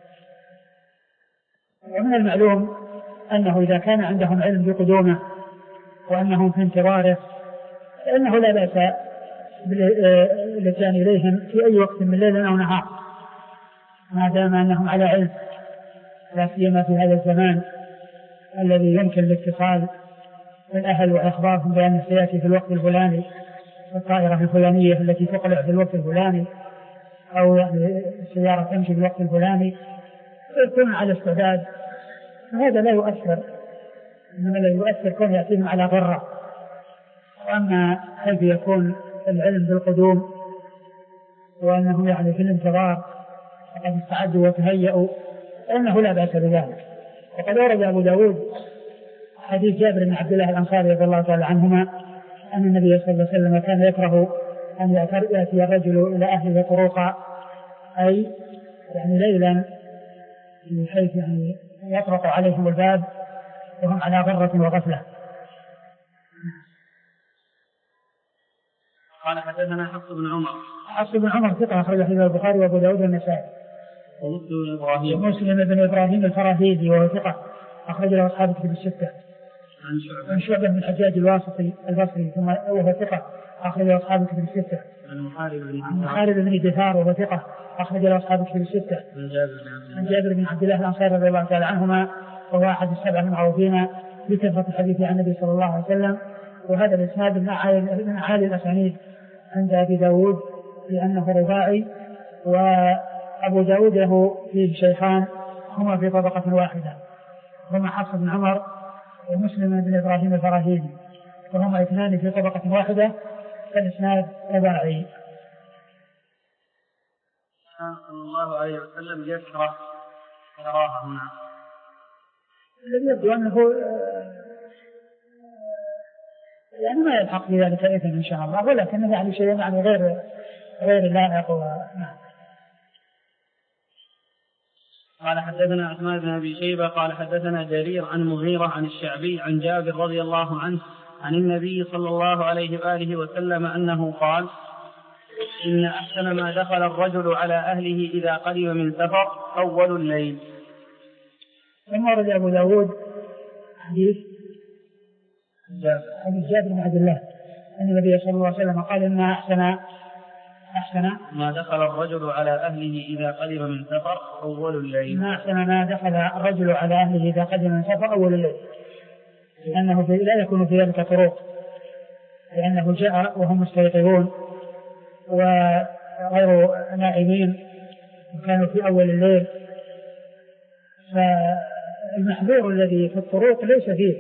ومن المعلوم أنه إذا كان عندهم علم بقدومه وأنهم في انتظاره فإنه لا بأس بالاتيان إليهم في أي وقت من ليل أو نهار ما دام أنهم على علم، لا سيما في هذا الزمان الذي يمكن الاتصال بالأهل وإخبارهم بأن سيأتي في الوقت الفلاني الطائرة الفلانية التي تقلع في الوقت الفلاني أو يعني السيارة تمشي في الوقت الفلاني، فيكون على استعداد. هذا لا يؤثر، إنما لا يؤثر كون يأتيهم على غرة. وأما حيث يكون العلم بالقدوم وأنهم يعني في الانتظار وقد استعدوا وتهيئوا فإنه لا بأس بذلك. وقد ورد أبو داود حديث جابر بن عبد الله الأنصاري رضي الله تعالى عنهما أن النبي صلى الله عليه وسلم كان يكره أن يأتي الرجل إلى أهله طروقا، أي يعني ليلا بحيث يعني يطرق عليهم الباب وهم على غرة وغفلة. قال حدثنا حفص بن عمر. حفص بن عمر ثقة أخرجه حديث البخاري وأبو داود والنسائي. ومسلم بن إبراهيم. ومسلم بن إبراهيم الفراهيدي وهو ثقة أخرج له أصحاب الكتب الستة. عن شعبة. عن شعبة بن الحجاج الواسطي البصري ثم وهو ثقة أخرج له أصحاب الكتب الستة. عن محارب بن دثار وهو ثقة أخرج له أصحاب الكتب الستة. عن جابر بن عبد الله الأنصاري رضي الله تعالى عنهما وهو أحد السبع المعروفين بكثرة الحديث عن النبي صلى الله عليه وسلم. وهذا الإسناد من أعالي الأسانيد عند أبي داود لأنه رباعي، وأبو داود له فيه شيخان هما في طبقة واحدة، هما حفص بن عمر ومسلم بن إبراهيم الفراهيدي، وهما اثنان في طبقة واحدة، فالإسناد رباعي. صلى الله عليه وسلم يكره كراهة هنا. الذي يبدو أنه يعني ما يلحق في ذلك إثم إن شاء الله، ولكن يعني شيء يعني غير غير لائق. نعم. قال حدثنا عثمان بن أبي شيبة قال حدثنا جرير عن مغيرة عن الشعبي عن جابر رضي الله عنه عن النبي صلى الله عليه وآله وسلم أنه قال: إن أحسن ما دخل الرجل على أهله إذا قدم من سفر أول الليل. ثم ورد أبو داود حديث حديث جابر بن عبد الله أن النبي صلى الله عليه وسلم قال: إن أحسن أحسن ما دخل الرجل على أهله إذا قدم من سفر أول الليل. إن أحسن ما دخل الرجل على أهله إذا قدم من سفر أول الليل، لأنه لا يكون في ذلك طرق، لأنه جاء وهم مستيقظون وغير نائمين وكانوا في أول الليل، فالمحذور الذي في الطرق ليس فيه،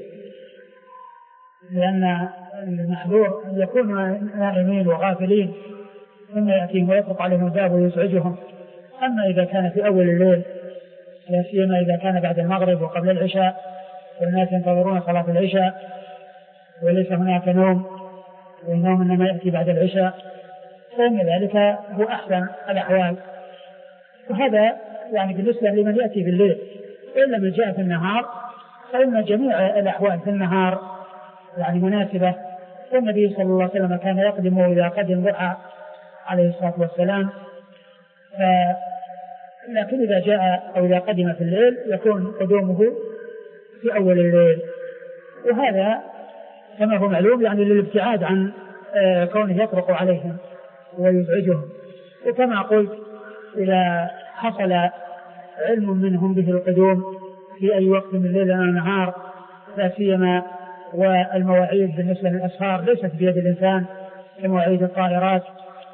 لأن المحذور أن يكونوا نائمين وغافلين ثم يأتيهم ويطرق عليهم الباب ويزعجهم. أما إذا كان في أول الليل لا سيما إذا كان بعد المغرب وقبل العشاء والناس ينتظرون صلاة العشاء وليس هناك نوم والنوم إنما يأتي بعد العشاء، فإن ذلك هو أحسن الأحوال. وهذا يعني بالنسبة لمن يأتي بالليل، إلا من جاء في النهار فإن جميع الأحوال في النهار يعني مناسبة. والنبي صلى الله عليه وسلم كان يقدم إذا قدم ضحى عليه الصلاة والسلام، ف... لكن إذا جاء أو إذا قدم في الليل يكون قدومه في أول الليل، وهذا كما هو معلوم يعني للابتعاد عن كونه يطرق عليهم ويزعجهم. وكما قلت إذا حصل علم منهم به القدوم في أي وقت من الليل أو النهار لا سيما والمواعيد بالنسبة للأسفار ليست بيد الإنسان كمواعيد الطائرات،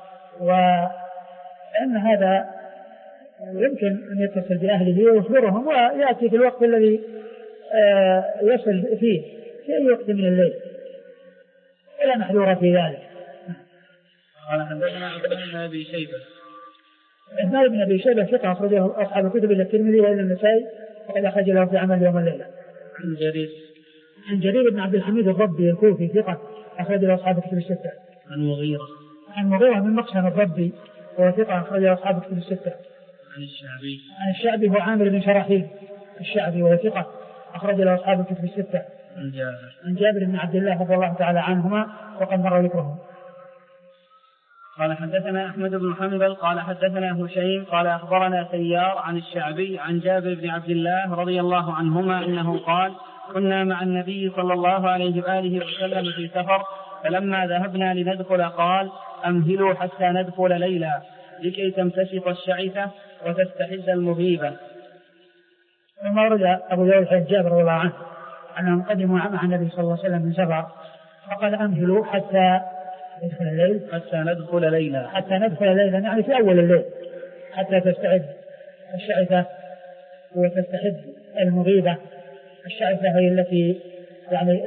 وأن هذا يمكن أن يتصل بأهله ويخبرهم ويأتي في الوقت الذي يصل فيه في أي وقت من الليل ولا محذور في ذلك. قال حدثنا عثمان بن أبي شيبة. عثمان بن أبي شيبة ثقة أخرجه أصحاب الكتب إلا الترمذي وإلا النسائي وقد أخرج له في عمل يوم والليلة. عن جرير عن جرير بن عبد الحميد الضبي الكوفي ثقة أخرج له أصحاب الكتب الستة. عن مغيرة عن مغيرة من مقسم الضبي وهو ثقة أخرج له أصحاب الكتب الستة. عن الشعبي عن الشعبي هو عامر بن شراحيل الشعبي وهو ثقة أخرج له أصحاب الكتب الستة. عن جابر عن جابر بن عبد الله رضي الله تعالى عنهما وقد مر ذكرهم. قال حدثنا أحمد بن حنبل قال حدثنا هشيم قال أخبرنا سيار عن الشعبي عن جابر بن عبد الله رضي الله عنهما أنه قال كنا مع النبي صلى الله عليه وآله وسلم في سفر فلما ذهبنا لندخل قال أمهلوا حتى ندخل ليلا لكي تمتشط الشعثة وتستحد المغيبة. ثم ورد أبو داود حديث جابر رضي الله عنه أنهم قدموا مع النبي صلى الله عليه وسلم من سفر فقال أمهلوا حتى ندخل الليل حتى ندخل ليلا حتى ندخل ليلا يعني في أول الليل حتى تستعد الشعثة وتستحد المغيبة. الشعثة هي التي يعني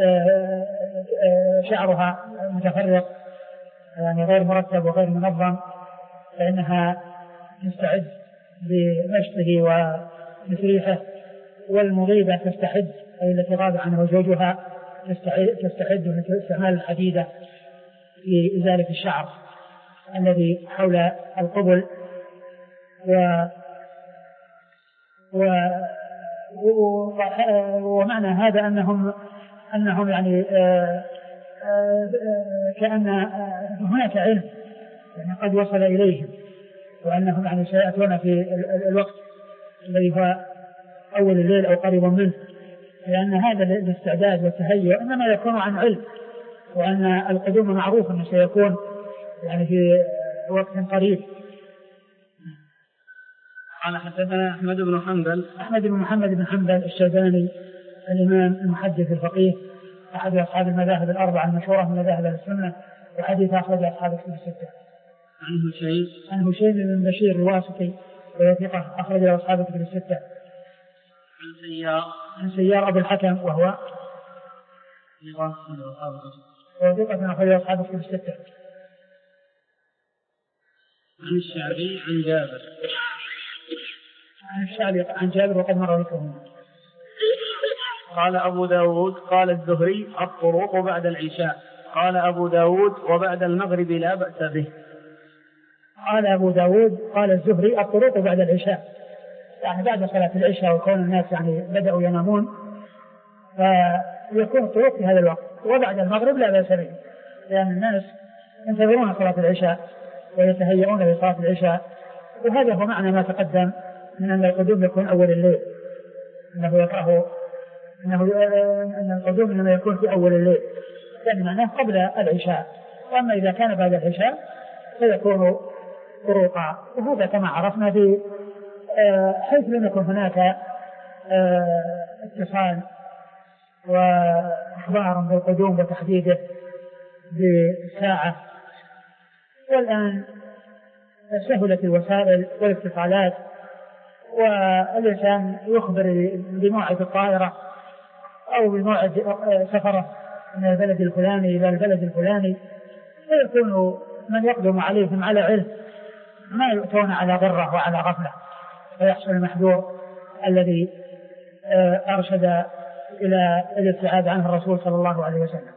شعرها متفرق يعني غير مرتب وغير منظم فإنها تستعد بمشطه وتسريحه، والمغيبة تستحد أي التي غاب عنه زوجها تستحد من استعمال الحديدة في إزالة الشعر الذي حول القبل و و ومعنى هذا أنهم أنهم يعني آآ آآ كأن هناك علم يعني قد وصل إليهم وأنهم يعني سيأتون في الوقت الذي هو أول الليل أو قريب منه، لأن هذا الاستعداد والتهيؤ إنما يكون عن علم وأن القدوم معروف أنه سيكون يعني في وقت قريب. قال حدثنا أحمد بن حنبل أحمد بن محمد بن حنبل الشيباني الإمام المحدث الفقيه أحد أصحاب المذاهب الأربعة المشهورة من مذاهب السنة وحديث أخرج أصحاب الكتب الستة. عن هشيم عن هشيم بن بشير الواسطي وثقة أخرج له أصحاب الكتب الستة. عن سيار عن سيار أبو الحكم وهو وثقة أخرج له أصحاب الكتب الستة. عن الشعبي عن جابر عن الشعبي عن جابر وقد مر ذكرهم. قال أبو داود قال الزهري الطروق بعد العشاء. قال أبو داود وبعد المغرب لا بأس به. قال أبو داود قال الزهري الطروق بعد العشاء يعني بعد صلاة العشاء وكون الناس يعني بدأوا ينامون فيكون الطروق في هذا الوقت، وبعد المغرب لا بأس به لأن الناس ينتظرون صلاة العشاء ويتهيئون لصلاة العشاء، وهذا هو معنى ما تقدم من أن القدوم يكون أول الليل أنه يقرأه أنه أن القدوم إنما يكون في أول الليل يعني معناه قبل العشاء، وأما إذا كان بعد العشاء فيكون طروقا، وهذا كما عرفنا في حيث لم يكن هناك اتصال وإخبار بالقدوم وتحديده بساعة. والآن سهلت الوسائل والاتصالات والإنسان يخبر بموعد الطائرة أو بموعد سفره من البلد الفلاني إلى البلد الفلاني، ويكون من يقدم عليهم على علم ما يؤتون على غرة وعلى غفلة فيحصل المحذور الذي أرشد إلى الابتعاد عنه الرسول صلى الله عليه وسلم.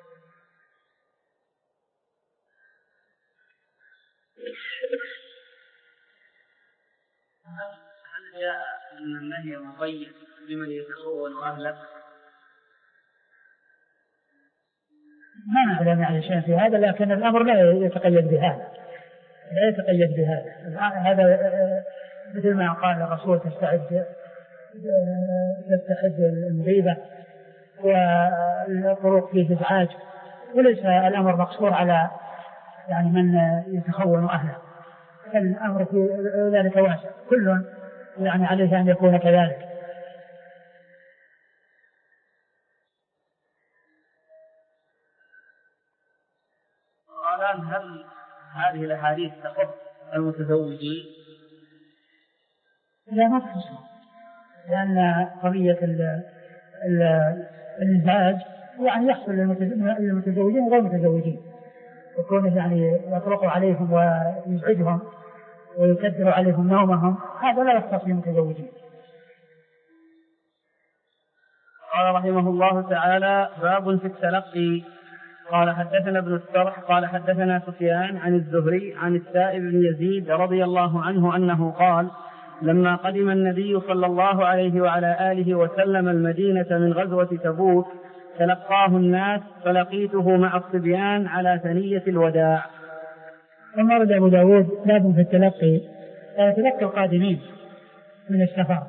هل جاء أن النهي مقيد بمن يتخون أهله؟ ما نعلم يعني شيء في هذا، لكن الأمر لا يتقيد بهذا لا يتقيد بهذا هذا مثل ما قال الرسول تستعد تستحد المغيبة والطرق فيه إزعاج، وليس الأمر مقصور على يعني من يتخون أهله، الأمر في ذلك واسع، كل يعني عليه أن يكون كذلك. الآن هل هذه الأحاديث تخص المتزوجين؟ لا، ما تخص، لأن قضية الإنتاج يعني يحصل للمتزوجين وغير المتزوجين، يكون يعني يطرق عليهم ويزعجهم ويكدر عليهم نومهم، هذا لا يختص بالمتزوجين. قال رحمه الله تعالى: باب في التلقي. قال حدثنا ابن السرح قال حدثنا سفيان عن الزهري عن السائب بن يزيد رضي الله عنه أنه قال: لما قدم النبي صلى الله عليه وعلى آله وسلم المدينة من غزوة تبوك تلقاه الناس فلقيته مع الصبيان على ثنية الوداع. ثم ورد أبو داود باب في التلقي، تلقى القادمين من السفر،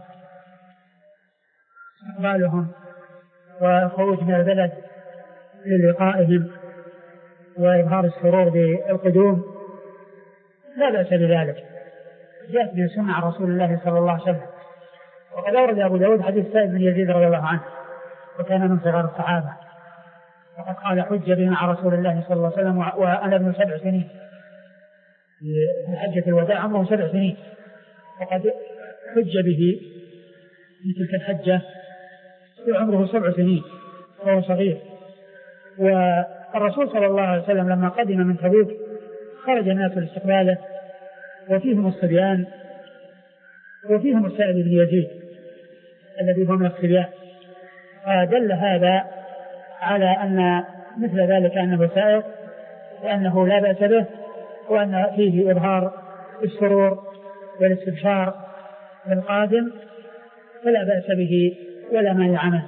استقبالهم وخروج من البلد للقائهم وإظهار السرور بالقدوم، لا بأس بذلك، جاءت به سنة عن رسول الله صلى الله عليه وسلم. وقد أورد أبو داود حديث سائب بن يزيد رضي الله عنه، وكان من صغار الصحابة، وقد قال: حج بي مع رسول الله صلى الله عليه وسلم وأنا ابن سبع سنين، في حجة الوداع عمره سبع سنين، وقد حج به في تلك الحجة وعمره سبع سنين وهو صغير. والرسول صلى الله عليه وسلم لما قدم من تبوك خرج الناس لاستقباله، وفيهم الصبيان وفيهم السائب بن يزيد الذي هم الصبيان، فدل هذا على أن مثل ذلك أنه سائق وأنه لا بأس به، وأن فيه إظهار السرور والاستبشار بالقادم، فلا بأس به ولا مانع عنه.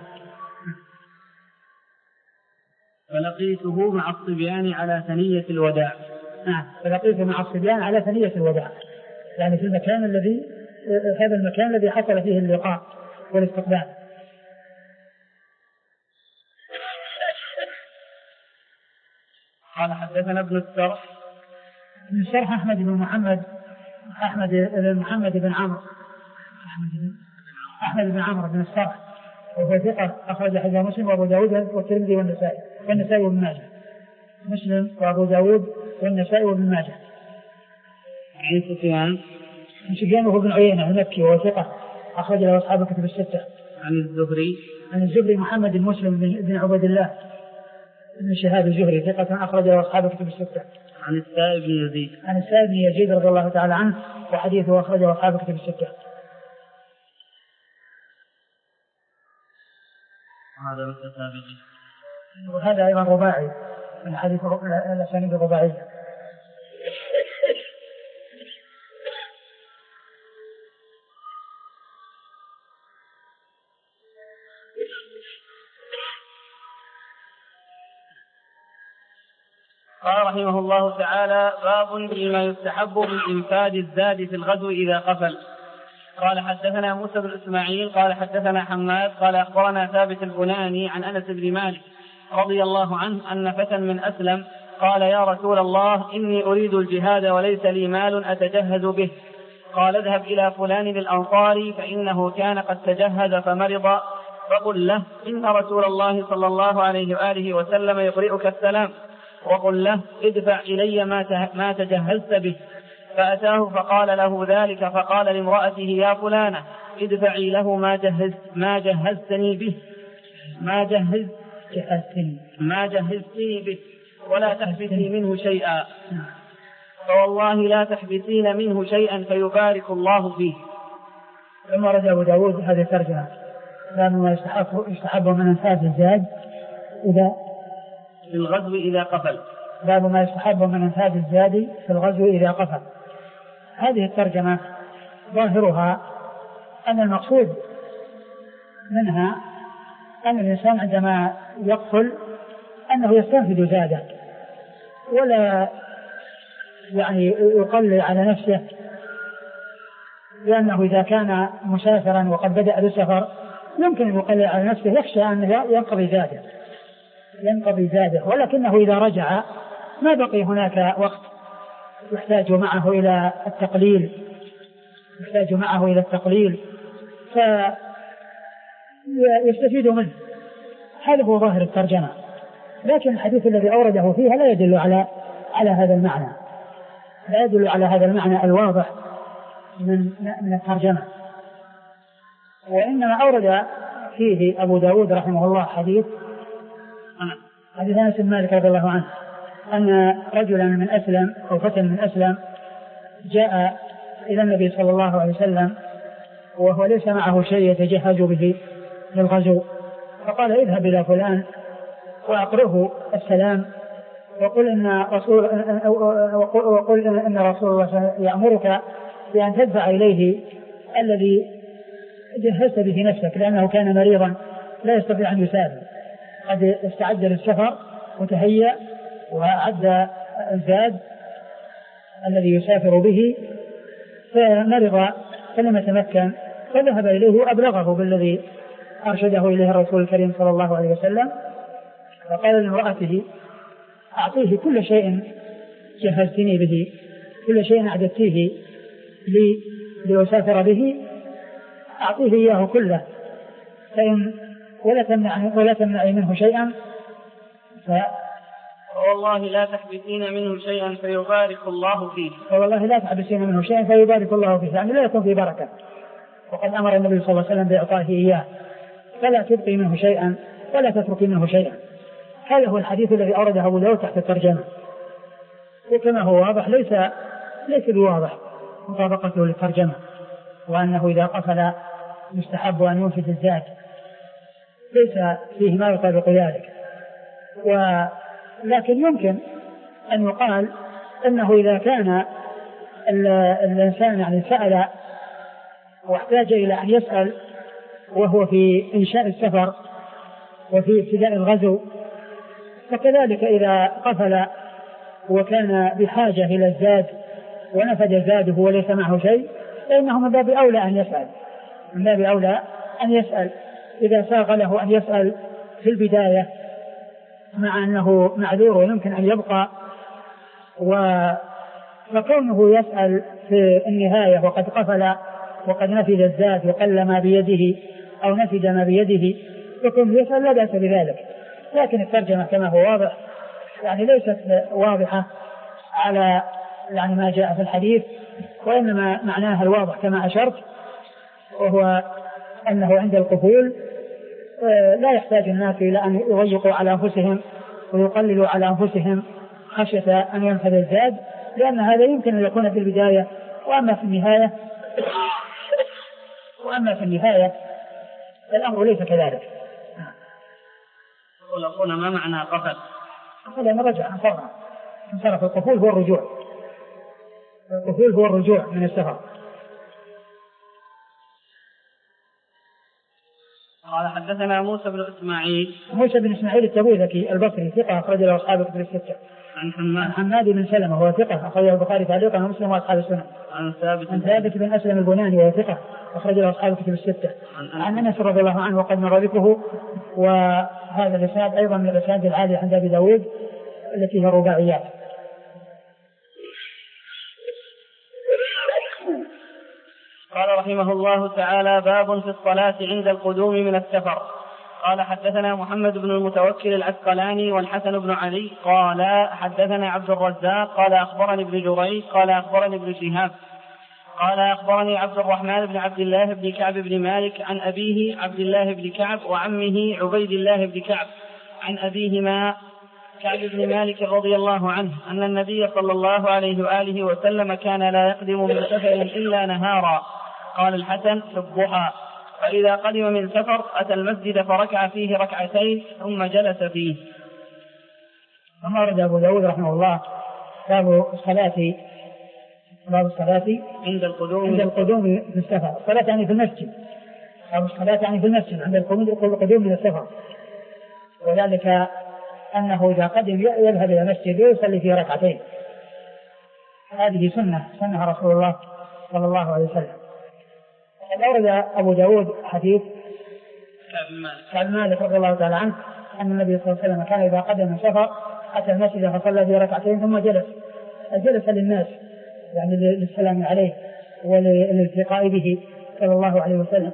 فلقيته مع الصبيان على ثنية الوداع. نعم، فلقيته مع الصبيان على ثنية الوداع، يعني في المكان الذي هذا المكان الذي حصل فيه اللقاء والاستقبال. قال حدثنا ابن السرح. ابن السرح أحمد بن محمد أحمد بن محمد بن عمرو أحمد بن أحمد بن عمرو بن السرح، وهو ثقة أخرج حديث مسلم وأبو داود والترمذي والنسائي والنسائي وابن ماجه. مسلم وأبو داود والنسائي وابن ماجه. عن سفيان سفيان وهو بن عيينة المكي وهو ثقة أخرج له أصحاب الكتب الستة. عن الزهري عن الزهري محمد بن مسلم بن عبد الله بن شهاب الزهري ثقة أخرج له أصحاب الكتب الستة. عن السائب بن يزيد عن السائب بن يزيد رضي الله تعالى عنه، وحديثه أخرجه أصحاب الكتب الستة. هذا متتابعي، وهذا أيضا رباعي من حديث الأسانيد الرباعية. قال رحمه الله تعالى: باب فيما يستحب من إنفاذ الزاد في الغزو إذا قفل. قال حدثنا موسى بن إسماعيل قال حدثنا حماد قال أخبرنا ثابت البناني عن أنس بن مالك رضي الله عنه أن فتى من أسلم قال: يا رسول الله، إني أريد الجهاد وليس لي مال أتجهز به. قال: اذهب إلى فلان الأنصاري فإنه كان قد تجهز فمرض، فقل له: إن رسول الله صلى الله عليه وآله وسلم يقرئك السلام، وقل له: ادفع إلي ما تجهزت به. فأتاه فقال له ذلك، فقال لامرأته: يا فلانة، ادفعي له ما جهز ما جهزتني به ما جهز جهزتني ما جهزتني به ولا تحبسي منه شيئا، فوالله لا تحبسين منه شيئا فيبارك الله فيه. ثم رد أبو داود هذه الترجمة: لما يستحب يستحب من انفاذ الزاد إذا في الغزو إذا قفل. باب ما يستحب من انفاذ الزاد في الغزو إذا قفل. هذه الترجمة ظاهرها أن المقصود منها أن الإنسان عندما يقفل أنه يستنفذ زاده، ولا يعني يقلل على نفسه، لأنه إذا كان مسافرا وقد بدأ بالسفر يمكن أن يقلل على نفسه، يخشى أن ينقضي زاده ينقضي زاده ولكنه إذا رجع ما بقي هناك وقت يحتاج معه إلى التقليل يحتاج معه إلى التقليل فيستفيد منه. هذا هو ظاهر الترجمة، لكن الحديث الذي أورده فيها لا يدل على على هذا المعنى لا يدل على هذا المعنى الواضح من من الترجمة. وإنما أورد فيه أبو داود رحمه الله حديث حديث أنس بن مالك رضي الله عنه أن رجلا من أسلم أو فتى من أسلم جاء إلى النبي صلى الله عليه وسلم وهو ليس معه شيء يتجهز به للغزو، فقال اذهب إلى فلان وأقرئه السلام وقل إن رسول وقل إن رسول الله يأمرك بأن تدفع إليه الذي جهزت به نفسك، لأنه كان مريضا لا يستطيع أن يسافر، قد استعد للسفر وتهيأ وأعد الزاد الذي يسافر به فمرض فلم يتمكن، فذهب إليه وأبلغه بالذي أرشده إليه الرسول الكريم صلى الله عليه وسلم، فقال لامرأته أعطيه كل شيء جهزتني به، كل شيء أعددتيه لي لأسافر به أعطيه إياه كله، فإن ولا تمنعي ولا تمنعي منه شيئا ف... والله لا تحبسين منه شيئا فيبارك الله فيه والله لا تحبسين منه شيئا فيبارك الله فيه، يعني لا يكون فيه بركة، وقد أمر النبي صلى الله عليه وسلم بإعطائه إياه، فلا تبقي منه شيئا ولا تتركي منه شيئا. هذا هو الحديث الذي أورده أبو داود تحت الترجمة، وكما هو واضح ليس ليس بواضح مطابقته للترجمة، وأنه إذا قفل مستحب أن ينفذ الزاد، ليس فيه ما يطابق ذلك. ولكن يمكن أن يقال أنه إذا كان الإنسان يعني سأل واحتاج إلى أن يسأل وهو في إنشاء السفر وفي ابتداء الغزو، فكذلك إذا قفل وكان بحاجة إلى الزاد ونفد زاده وليس معه شيء، فإنه من باب أولى أن يسأل من باب أولى أن يسأل إذا ساغ له أن يسأل في البداية مع أنه معذور ويمكن أن يبقى، وكونه يسأل في النهاية وقد قفل وقد نفد الزاد وقل ما بيده أو نفد ما بيده فكونه يسأل لا بأس بذلك. لكن الترجمة كما هو واضح يعني ليست واضحة على يعني ما جاء في الحديث، وإنما معناها الواضح كما أشرت، وهو أنه عند القفول لا يحتاج الناس إلى أن يضيقوا على أنفسهم ويقللوا على أنفسهم خشية أن ينفذ الزاد، لأن هذا يمكن أن يكون في البداية، وأما في النهاية وأما في النهاية الأمر ليس كذلك. يقولون ما معنى قفل؟ قفل أن رجع انصرف انصرف القفول هو الرجوع، القفول هو الرجوع من السفر. قال حدثنا موسى بن إسماعيل موسى بن إسماعيل التبوذكي البصري ثقة أخرج له أصحاب الكتب الستة. عن حماد عن حماد بن سلمة وهو ثقة أخرجه البخاري تعليقا ومسلم وأصحاب السنن. عن ثابت عن ثابت بن أسلم البناني وهو ثقة أخرج له أصحاب الكتب الستة. عن أنس رضي الله عنه وقد مر ذكره، وهذا الإسناد أيضا من الإسناد العالي عند أبي داود التي هي رباعيات. قال رحمه الله تعالى: باب في الصلاة عند القدوم من السفر. قال حدثنا محمد بن المتوكل العسقلاني والحسن بن علي قال حدثنا عبد الرزاق قال أخبرني ابن جريج قال أخبرني ابن شهاب قال أخبرني عبد الرحمن بن عبد الله بن كعب بن مالك عن أبيه عبد الله بن كعب وعمه عبيد الله بن كعب عن أبيهما كعب بن مالك رضي الله عنه أن النبي صلى الله عليه وآله وسلم كان لا يقدم من سفر إلا نهارا. قال الحسن في الضحى، فإذا قدم من سفر أتى المسجد فركع فيه ركعتين ثم جلس فيه. ثم ورد أبو داود رحمه الله باب الصلاة باب الصلاة عند القدوم عند القدوم من السفر. الصلاة يعني في المسجد، باب الصلاة يعني في المسجد عند القدوم من السفر، وذلك أنه إذا قدم يذهب إلى المسجد ويصلي فيه ركعتين. هذه سنة سنة رسول الله صلى الله عليه وسلم. قد أورد أبو داود حديث كعب بن مالك رضي الله تعالى عنه أن النبي صلى الله عليه وسلم كان إذا قدم من سفر أتى المسجد فصلى فيه ركعتين ثم جلس. جلس للناس يعني للسلام عليه وللالتقاء به صلى الله عليه وسلم.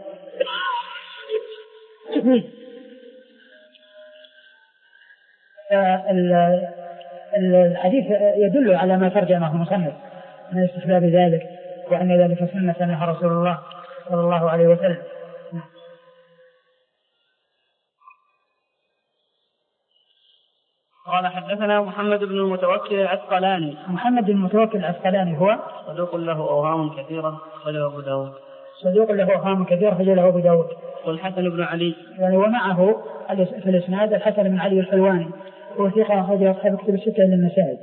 الحديث يدل على ما ترجمه المصنف من استحباب ذلك وأن ذلك سنة سنها رسول الله صلى الله عليه وسلم. قال حدثنا محمد بن المتوكل العسقلاني. محمد بن المتوكل العسقلاني هو صدوق له أوهام كثيرة أخرجه أبو داود. صدوق له أوهام كثيرة أخرجه أبو داود. والحسن بن علي يعني ومعه في الإسناد الحسن بن علي الحلواني هو ثقة أخرجه أصحاب كتب الستة إلا النسائي.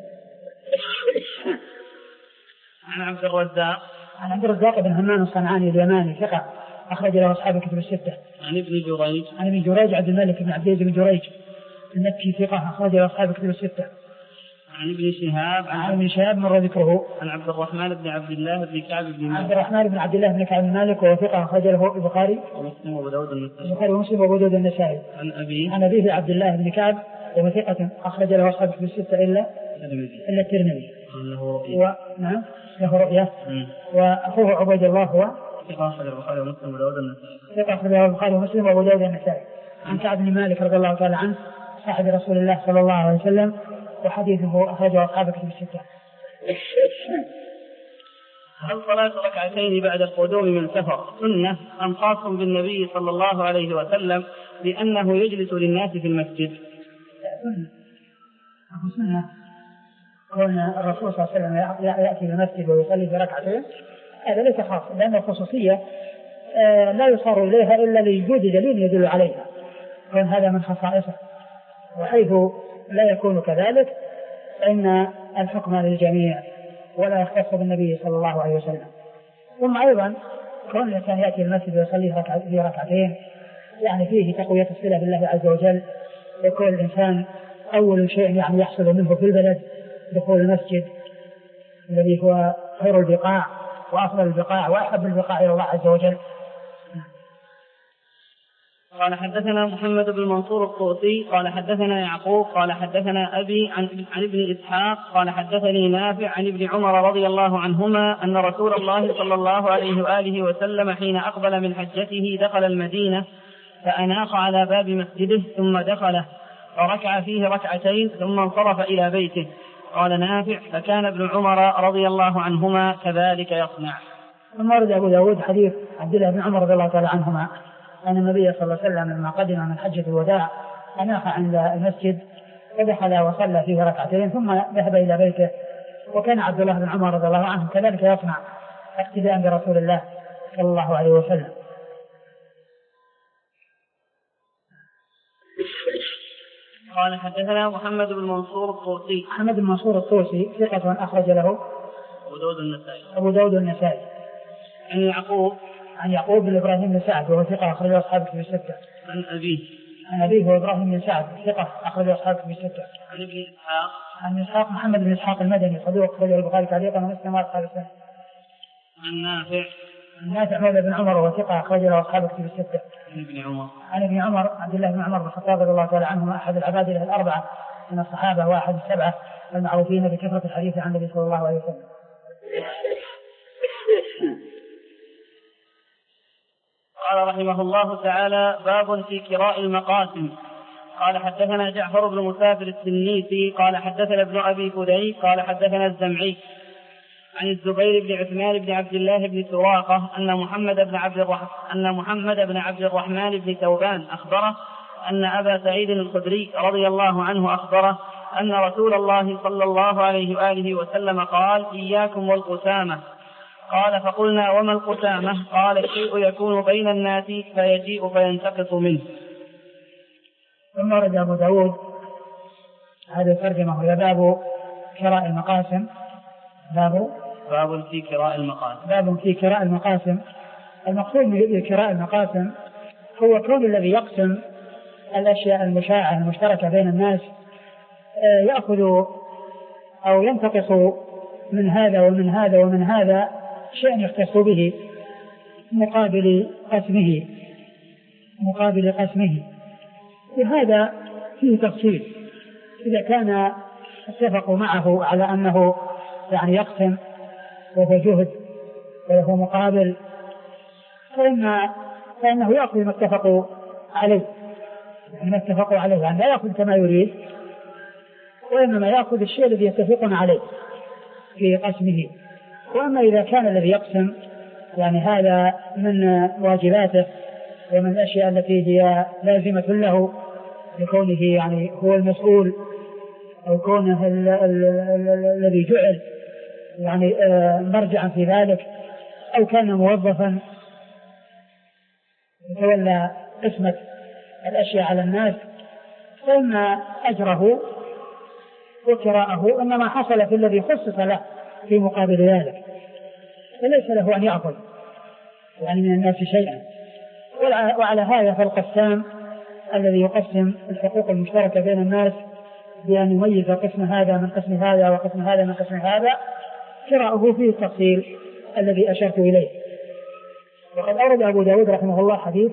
عن عبد الرزاق عن عبد الرزاق بن همام الصنعاني اليماني ثقة أخرج له أصحاب كتب الستة. عن ابن جريج عن ابن جريج عبد الملك بن عبد العزيز بن جريج المكي ثقة أخرج له أصحاب كتب الستة. عن ابن شهاب عن ابن شهاب مر ذكره. عن عبد الرحمن بن عبد الله بن كعب بن مالك. عبد الرحمن بن عبد الله بن كعب بن مالك وهو ثقة أخرج له البخاري ومسلم وأبو داود النسائي. البخاري ومسلم وأبو داود النسائي. عن أبيه عن أبيه عبد الله بن كعب وهو ثقة أخرج له أصحاب كتب الستة إلا إلا الترمذي. له رؤية. ونعم له رؤية. وأخوه عبيد الله هو ثقة أخرج البخاري ومسلم وأبو داود النسائي. ثقة أخرج له البخاري ومسلم وأبو داود النسائي. عن كعب بن مالك رضي الله تعالى عنه صاحب رسول الله صلى الله عليه وسلم وحديثه أخرجه أصحاب كتب الستة. هل صلاة ركعتين بعد القدوم من سفر سنة أم خاص بالنبي صلى الله عليه وسلم لأنه يجلس للناس في المسجد؟ سنة. سنة كون الرسول صلى الله عليه وسلم يأتي المسجد ويصلي في ركعتين هذا ليس خاص لأن الخصوصية لا يصار إليها إلا لوجود دليل يدل عليها كون هذا من خصائصه وحيث لا يكون كذلك فإن الحكم للجميع ولا يختص بالنبي صلى الله عليه وسلم. ثم أيضا كون الإنسان يأتي المسجد ويصلي في ركعتين يعني فيه تقوية الصلة بالله عز وجل يكون الإنسان أول شيء يعني يحصل منه في البلد دخول المسجد الذي هو خير البقاع وأفضل البقاع وأحب البقاع إلى الله عز وجل. قال حدثنا محمد بن منصور الطوسي قال حدثنا يعقوب قال حدثنا أبي عن, عن ابن إسحاق قال حدثني نافع عن ابن عمر رضي الله عنهما أن رسول الله صلى الله عليه وآله وسلم حين أقبل من حجته دخل المدينة فأناخ على باب مسجده ثم دخله فركع فيه ركعتين ثم انصرف إلى بيته. قال نافع فكان ابن عمر رضي الله عنهما كذلك يصنع. ثم ورد أبو داود حديث عبد الله بن عمر رضي الله تعالى عنهما أن النبي صلى الله عليه وسلم لما قدم من حجة الوداع أناخ عند المسجد فدخل وصلى فيه ركعتين ثم ذهب إلى بيته. وكان عبد الله بن عمر رضي الله عنه كذلك يصنع اقتداء برسول الله صلى الله عليه وسلم. قال حدثنا محمد بن منصور الطوسي. محمد بن منصور الطوسي ثقة أخرج له أبو داود النسائي. أبو داود النسائي. عن يعقوب عن يعقوب بن إبراهيم بن سعد وهو ثقة أخرج أصحاب كتب الستة. عن أبيه عن أبيه هو إبراهيم بن سعد ثقة أخرج أصحاب كتب الستة. عن ابن إسحاق عن إسحاق محمد بن إسحاق المدني صدوق أخرجه البخاري تعليقا ومسلم وأصحاب السنة. عن نافع عن نافع مولى بن عمر وهو ثقة أخرج له أصحاب كتب الستة. عن ابن عمر عن ابن عمر عبد الله بن عمر بن الخطاب رضي الله تعالى عنهما أحد العباد له الأربعة من الصحابة وأحد السبعة المعروفين بكثرة الحديث عن النبي صلى الله عليه وسلم. قال رحمه الله تعالى باب في كراء المقاسم. قال حدثنا جعفر بن مسافر السنيسي قال حدثنا ابن أبي فدي قال حدثنا الزمعي عن الزبير بن عثمان بن عبد الله بن سراقة أن محمد بن عبد الرحمن أن محمد بن عبد الرحمن بن ثوبان أخبره أن أبا سعيد الخدري رضي الله عنه أخبره أن رسول الله صلى الله عليه وآله وسلم قال إياكم والقسامة. قال فقلنا وما القسامة؟ قال الشيء يكون بين الناس فيجيء فينتقص منه. ثم ورد أبو داود هذه الترجمة وهي باب كراء المقاسم. باب باب في كراء المقاسم. باب في كراء المقاسم. المقصود بكراء المقاسم هو كون الذي يقسم الأشياء المشاعة المشتركة بين الناس يأخذ أو ينتقص من هذا ومن هذا ومن هذا شيء يختص به مقابل قسمه مقابل قسمه وهذا فيه تفصيل. إذا كان اتفقوا معه على أنه يعني يقسم وهو جهد وله مقابل، فإن فإنه يأخذ ما اتفقوا عليه، يعني ما اتفقوا عليه، يعني لا يأخذ كما يريد، وإنما يأخذ الشيء الذي يتفقون عليه في قسمه. وأما إذا كان الذي يقسم يعني هذا من واجباته ومن الأشياء التي هي لازمة له لكونه يعني هو المسؤول، أو كونه الذي جعل يعني مرجعا في ذلك، أو كان موظفا يتولى قسمة الأشياء على الناس، فإن أجره وكراءه إنما حصل في الذي خصص له في مقابل ذلك، فليس له أن يأخذ يعني من الناس شيئا. وعلى هذا فالقسام الذي يقسم الحقوق المشتركة بين الناس بأن يميز قسم هذا من قسم هذا وقسم هذا من قسم هذا، كراءه فيه التفصيل الذي أشرت إليه. وقد أورد أبو داود رحمه الله حديث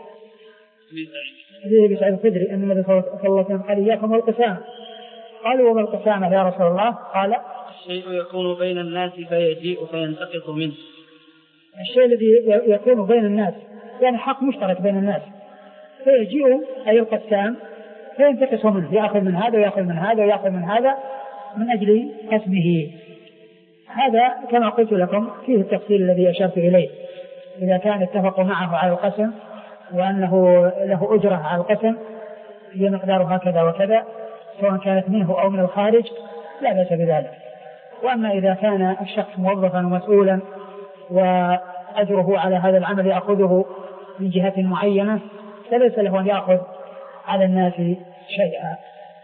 حديث سعيد الخدري أن النبي صلى الله عليه وسلم قال إياكم والقسام، قالوا وما القسامة يا رسول الله؟ قال الشيء يكون بين الناس فيجيء فينتقص منه. الشيء الذي يكون بين الناس يعني حق مشترك بين الناس، فيجيء أي القسام فينتقص منه، يأخذ من هذا ويأخذ من هذا ويأخذ من هذا من أجل قسمه. هذا كما قلت لكم فيه التفصيل الذي أشرت إليه. إذا كان اتفقوا معه على القسم وأنه له أجرة على القسم هي مقدار هكذا وكذا، سواء كانت منه أو من الخارج، لا بأس بذلك. وأما إذا كان الشخص موظفا ومسؤولا وأجره على هذا العمل يأخذه من جهة معينة، فليس له أن يأخذ على الناس شيئا.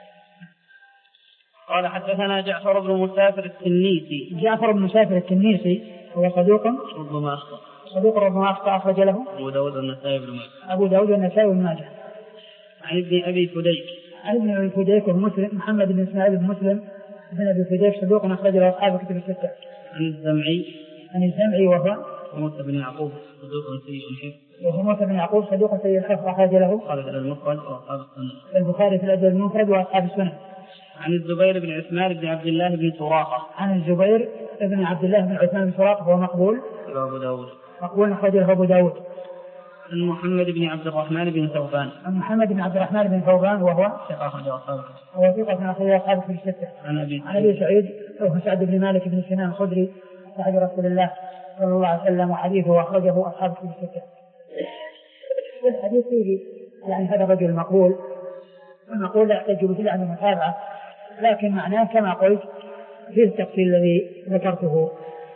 قال حدثنا جعفر بن مسافر التنيسي. جعفر بن مسافر التنيسي هو صدوق ربما أخطأ صدوق ربما أخطأ أخرج له أبو داود والنسائي بن ماجه أبو داود والنسائي بن ماجه. عن ابن أبي فديك عن ابن أبي فديك ومسلم محمد بن إسماعيل بن مسلم بن أبي فديك صدوق أخرج له أصحاب كتب الستة. عن الزمعي عن الزمعي وهو موسى بن يعقوب صدوق سيء الحفظ وهو موسى بن يعقوب صدوق سيء الحفظ أخرج له قال في المفرد وأصحاب السنة البخاري في الأدب المفرد وأصحاب السنة. عن الزبير بن عثمان بن عبد الله بن سراقة. عن الزبير بن عبد الله بن عثمان بن سراقة وهو مقبول أبو داود مقبول أخرج له أبو داود. عن محمد بن عبد الرحمن بن ثوبان. عن محمد بن عبد الرحمن بن ثوبان وهو ثقة أخرج أصحابه هو ثقة أخرج أصحابه في الستة. عن أبي عن أبي سعيد وهو سعد بن مالك بن سنان الخدري صاحب رسول الله صلى الله عليه وسلم وحديثه أخرجه أصحابه في الستة. الحديث فيه يعني هذا الرجل مقبول، ونقول لا يحتج به عن المتابعة، لكن معناه كما قلت فيه التفصيل الذي ذكرته.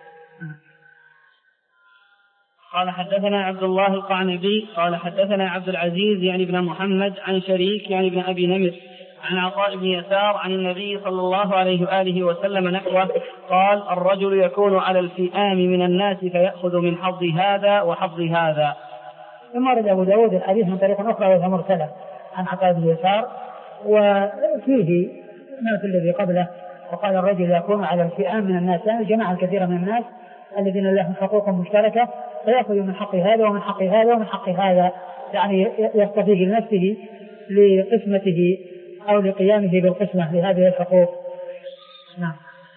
قال حدثنا عبد الله القعنبي قال حدثنا عبد العزيز يعني ابن محمد عن شريك يعني ابن أبي نمر عن عطاء بن يسار عن النبي صلى الله عليه وآله وسلم نحوه قال الرجل يكون على الفئام من الناس فيأخذ من حظ هذا وحظ هذا. ثم رد أبو داود الحديث من طريق أخرى وهو مرسلة عن عطاء بن يسار وفيه نفس الذي قبله، وقال الرجل يكون على الفئام من الناس يعني الجماعة الكثيرة من الناس الذين لهم حقوق مشتركة فيأخذ من حق هذا ومن حق هذا ومن حق هذا، يعني يستفيد لنفسه لقسمته أو لقيامه بالقسمة لهذه الحقوق. نعم.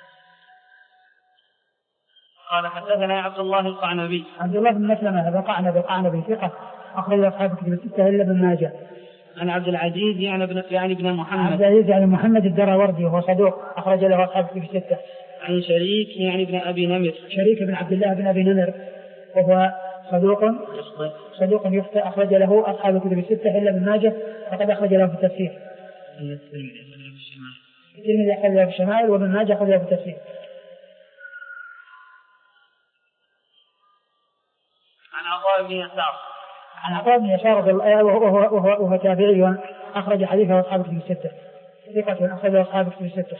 قال حدثنا عبد الله القعنبي عبد الله بن مسلمة هذا قعنبي قعنبي ثقة أخرج أصحاب كتب الستة إلا ابن ماجه. عن عبد العزيز يعني ابن يعني ابن محمد عبد العزيز يعني محمد الدراوردي وهو صدوق أخرج له أصحاب كتب الستة. عن شريك يعني ابن أبي نمر شريك بن عبد الله بن أبي نمر وهو صدوق صدوق يخطئ أخرج له أصحاب كتب الستة إلا ابن ماجه فقد أخرج له في التفسير. الترمذي أخرج له في الشمائل وابن ماجه أخرج له في التفسير. عن عطاء بن يسار عن عطاء بن يسار وهو, وهو, وهو تابعي أخرج حديثه أصحاب كتب الستة ثقة أخرج أصحاب كتب الستة.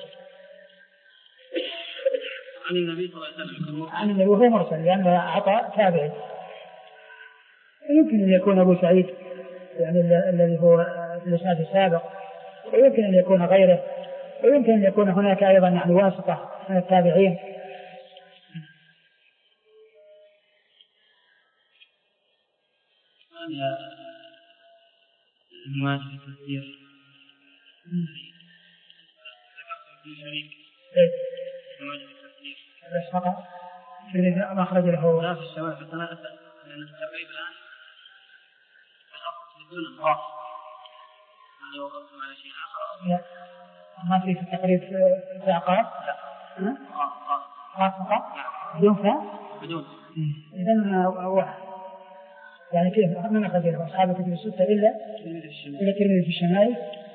عن النبي صلى الله عليه وسلم عن النبي وهو مرسل لأن عطاء تابعي. يمكن أن يكون أبو سعيد يعني الذي هو في الإسناد السابق، ويمكن أن يكون غيره، ويمكن أن يكون هناك أيضا يعني واسطة من التابعين. هذا الماجد في التفسير ذكرت ابن شريك الماجد في التفسير بس فقط ما أخرج له. لا في الشمال بس أنا أسأل لأن التقريب الآن الأصل بدون الخاص هل وقفتم على شيء آخر؟ لا ما في في التقريب في عقاب؟ لا خاص خاص خاص فقط؟ بدون فاء؟ بدون. إذن يعني كيف من أخرج له أصحاب الكتب الستة إلا إلا الترمذي في الشمال؟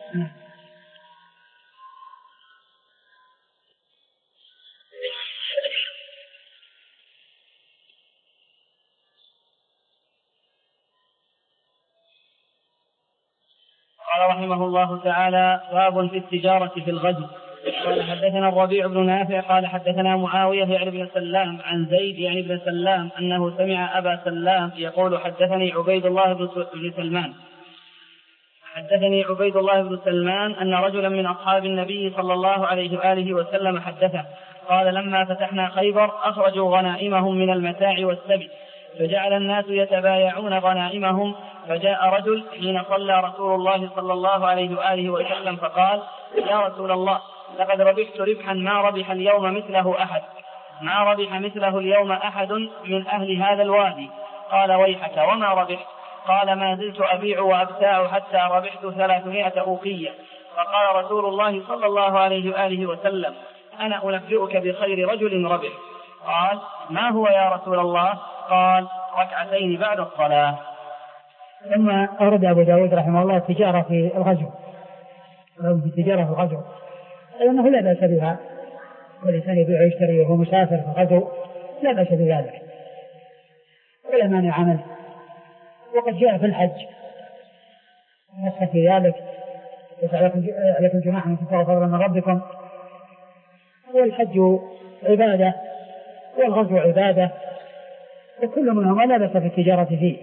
قال رحمه الله تعالى: باب في التجارة في الغزو. قال حدثنا الربيع بن نافع قال حدثنا معاوية يعني بن سلام عن زيد يعني بن سلام أنه سمع أبا سلام يقول حدثني عبيد الله بن سلمان حدثني عبيد الله بن سلمان أن رجلا من أصحاب النبي صلى الله عليه وآله وسلم حدثه قال: لما فتحنا خيبر أخرجوا غنائمهم من المتاع والسبي فجعل الناس يتبايعون غنائمهم، فجاء رجل حين صلى رسول الله صلى الله عليه وآله وسلم فقال: يا رسول الله، لقد ربحت ربحا ما ربح اليوم مثله أحد ما ربح مثله اليوم أحد من أهل هذا الوادي. قال: ويحك وما ربحت؟ قال: ما زلت أبيع وأبتاع حتى ربحت ثلاثمائة أوقية. فقال رسول الله صلى الله عليه وآله وسلم: أنا أنبئك بخير رجل ربح. قال: ما هو يا رسول الله؟ قال: ركعتين بعد الصلاة. ثم أورد أبو داود رحمه الله التجارة في الغزو، التجارة في الغزو لأنه لا بأس بها، والإنسان يبيع ويشتري وهو مسافر في الغزو لا بأس بذلك ولا مانع عمله. وقد جاء في الحج نص في ذلك: عليكم جناح أن تبتغوا فضلا من ربكم. والحج عبادة والغزو عبادة، وكل منهما لا بأس في التجارة فيه.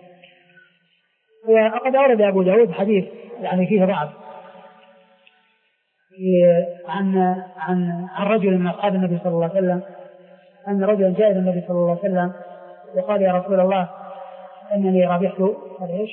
وقد أورد أبو داود حديث يعني فيه ضعف عن عن عن رجل من أصحاب النبي صلى الله عليه وسلم أن رجلا جاء إلى النبي صلى الله عليه وسلم وقال: يا رسول الله، إنني ربحت. قال: إيش؟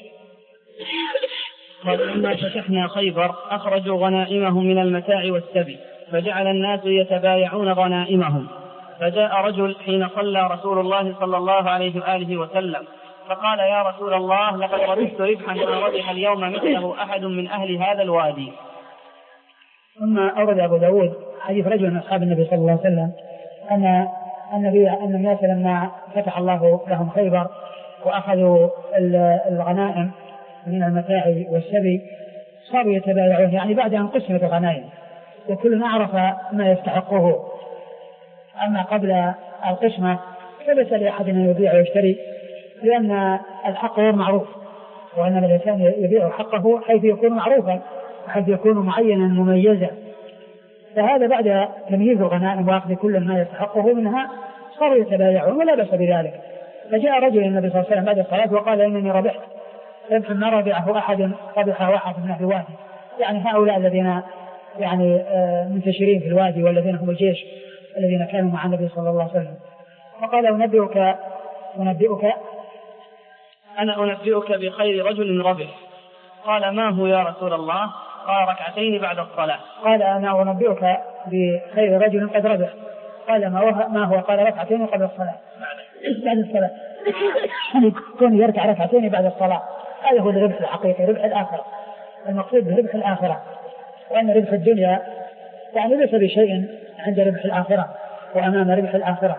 قال: لما فتحنا خيبر أخرجوا غنائمهم من المتاع والسبي فجعل الناس يتبايعون غنائمهم، فجاء رجل حين صلى رسول الله صلى الله عليه وآله وسلم فقال: يا رسول الله، لقد ربحت ربحا ما ربح اليوم مثله أحد من أهل هذا الوادي. ثم أورد أبو داود حديث رجل من أصحاب النبي صلى الله عليه وسلم أن النبي أن الناس لما فتح الله لهم خيبر وأخذوا الغنائم من المتاع والسبي صاروا يتبايعون، يعني بعد أن قسمت الغنائم وكل عرف ما يستحقه. أما قبل القسمة فليس لأحد أن يبيع ويشتري، لأن الحق غير معروف، وأن الإنسان يبيع حقه حيث يكون معروفا وحيث يكون معينا مميزا. فهذا بعد تمييز الغنائم وأخذ كل ما يستحقه منها صاروا يتبايعون ولا بأس بذلك. فجاء رجل النبي صلى الله عليه وسلم بعد الصلاة وقال: إنني ربحت ربحا ما ربحه أحد ربحه أحد من أهل الوادي، يعني هؤلاء الذين يعني منتشرين في الوادي والذين هم الجيش الذين كانوا مع النبي صلى الله عليه وسلم. فقال: أنبئك أنبئك أنا أنبئك بخير رجل ربح. قال: ما هو يا رسول الله؟ قال: ركعتين بعد الصلاة. قال: أنا أنبئك بخير رجل قد ربح. قال: ما هو؟ قال: ركعتين قبل الصلاة بعد الصلاة. كون يركع ركعتين بعد الصلاة هذا هو الربح الحقيقي، ربح الآخرة. المقصود بربح الآخرة، وأن ربح الدنيا يعني ليس بشيء عند ربح الآخرة وأمام ربح الآخرة.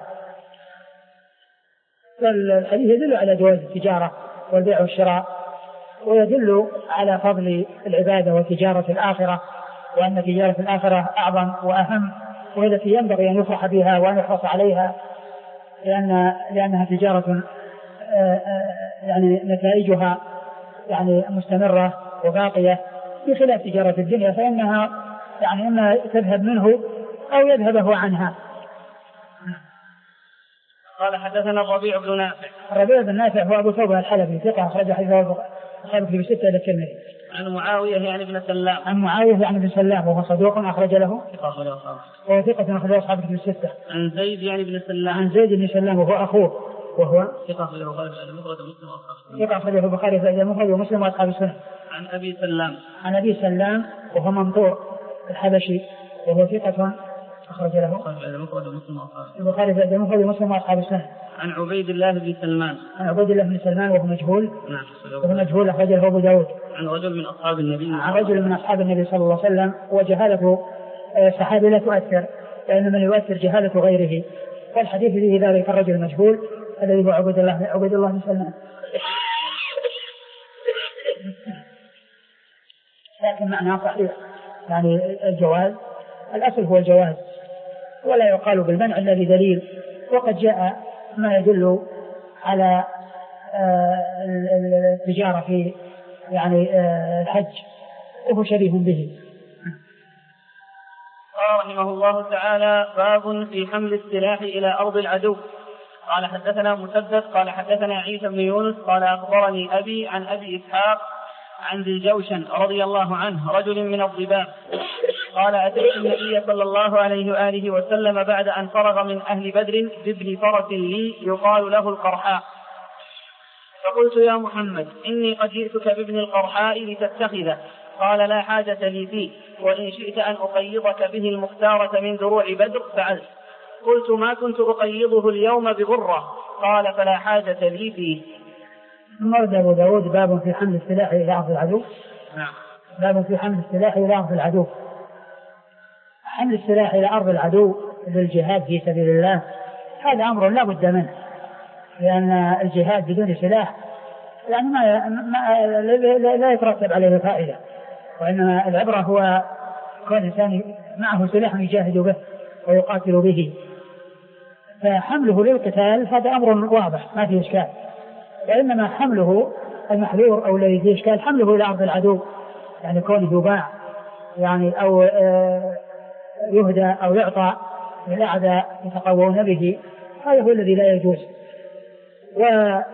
فالحديث يدل على جواز التجارة والبيع والشراء، ويدل على فضل العبادة وتجارة الآخرة، وأن تجارة الآخرة أعظم وأهم، وهي التي ينبغي أن يفرح بها وأن يحرص عليها، لأن لأنها تجارة يعني نتائجها يعني مستمرة وباقية، بخلاف تجارة الدنيا فإنها يعني إما تذهب منه أو يذهبه عنها. قال: حدثنا الربيع بن نافع. الربيع بن نافع هو أبو ثوبة الحلبي، ثقة أخرج حديثه أصحاب الكتب الستة إلى الترمذي. عن معاوية يعني بن سلام. عن معاوية يعني بن سلام وهو صدوق أخرج له. وهو ثقة أخرج أصحاب الكتب الستة. عن زيد يعني بن سلام. عن زيد بن سلام وهو أخوه، وهو ثقة أخرج البخاري في المفرد ومسلم وأصحاب. ثقة أخرج البخاري في المفرد ومسلم وأصحاب السنن. عن أبي سلام. عن أبي سلام وهو منطوع الحبشي وهو ثقة أخرج له البخاري في المفرد ومسلم وأصحاب السنن. عن عبيد الله بن سلمان. عن عبيد الله بن سلمان وهو مجهول. نعم. وهو مجهول أخرج له أبو داود. عن رجل من أصحاب النبي. عن رجل من أصحاب النبي صلى الله عليه وسلم. وجهالة صحابي لا تؤثر، لأن من يؤثر جهالة غيره، والحديث فيه ذلك الرجل المجهول الذي هو عبيد الله عبيد الله بن سلمان. لكن معناه صحيح، يعني الجواز، الأصل هو الجواز، ولا يقال بالمنع إلا بدليل. وقد جاء ما يدل على التجارة في يعني الحج وهو شبيه به. قال رحمه الله تعالى: باب في حمل السلاح إلى أرض العدو. قال حدثنا مسدد قال حدثنا عيسى بن يونس قال أخبرني أبي عن أبي إسحاق عن ذي الجوشن رضي الله عنه رجل من الضباب قال: أتيت النبي صلى الله عليه وآله وسلم بعد أن فرغ من أهل بدر بابن فرس لي يقال له القرحاء، فقلت: يا محمد إني قد جئتك بابن القرحاء لتتخذه. قال: لا حاجة لي فيه، وإن شئت أن أقيضك به المختارة من دروع بدر فعلت. قلت: ما كنت أقيضه اليوم بغرة. قال: فلا حاجة لي فيه. مرد أبو داود باب في حمل السلاح إلى أرض العدو. نعم. باب في حمل السلاح إلى أرض العدو. حمل السلاح إلى أرض العدو للجهاد في سبيل الله هذا أمر لا بد منه، لأن الجهاد بدون سلاح يعني ما, ما لا, لا يترتب عليه فائدة، وإنما العبرة هو كون الإنسان معه سلاح يجاهد به ويقاتل به، فحمله للقتال هذا أمر واضح ما فيه إشكال. وإنما حمله المحذور أو الذي فيه إشكال حمله إلى أرض العدو، يعني كونه يباع يعني أو يهدى أو يعطى للأعداء يتقوون به، هذا هو الذي لا يجوز. و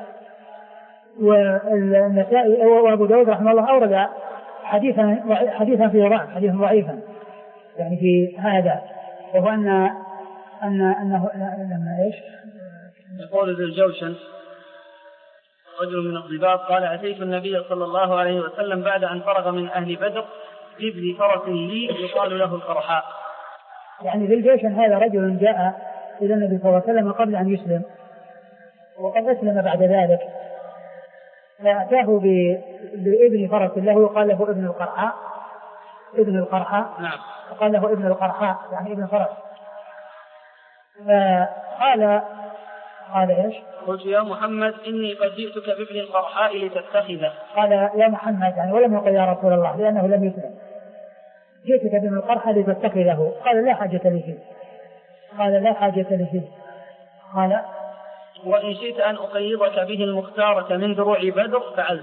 والنسائي وأبو داود رحمه الله أورد حديثا حديثا فيه ضعف، حديثا ضعيفا يعني في هذا، وهو أن أن أنه لما إيش يقول ذي الجوشن رجل من الضباب قال: أتيت النبي صلى الله عليه وسلم بعد أن فرغ من أهل بدر بابن فرس لي يقال له القرحاء. يعني ذي الجوشن هذا رجل جاء إلى النبي صلى الله عليه وسلم قبل أن يسلم، وقد أسلم بعد ذلك، فأتاه بابن فرس له يقال له ابن القرحاء. ابن القرحاء نعم. وقال له ابن القرحاء يعني ابن فرس. فقال قال إيش؟ قلت: يا محمد إني قد جئتك بابن القرحاء لتتخذه. قال: يا محمد يعني ولم يقل يا رسول الله لأنه لم يسلم، جئتك بابن القرحاء لتتخذه. قال: لا حاجة لي فيه. قال: لا حاجة لي فيه. قال: وإن شئت أن أقيضك به المختارة من دروع بدر فعلت.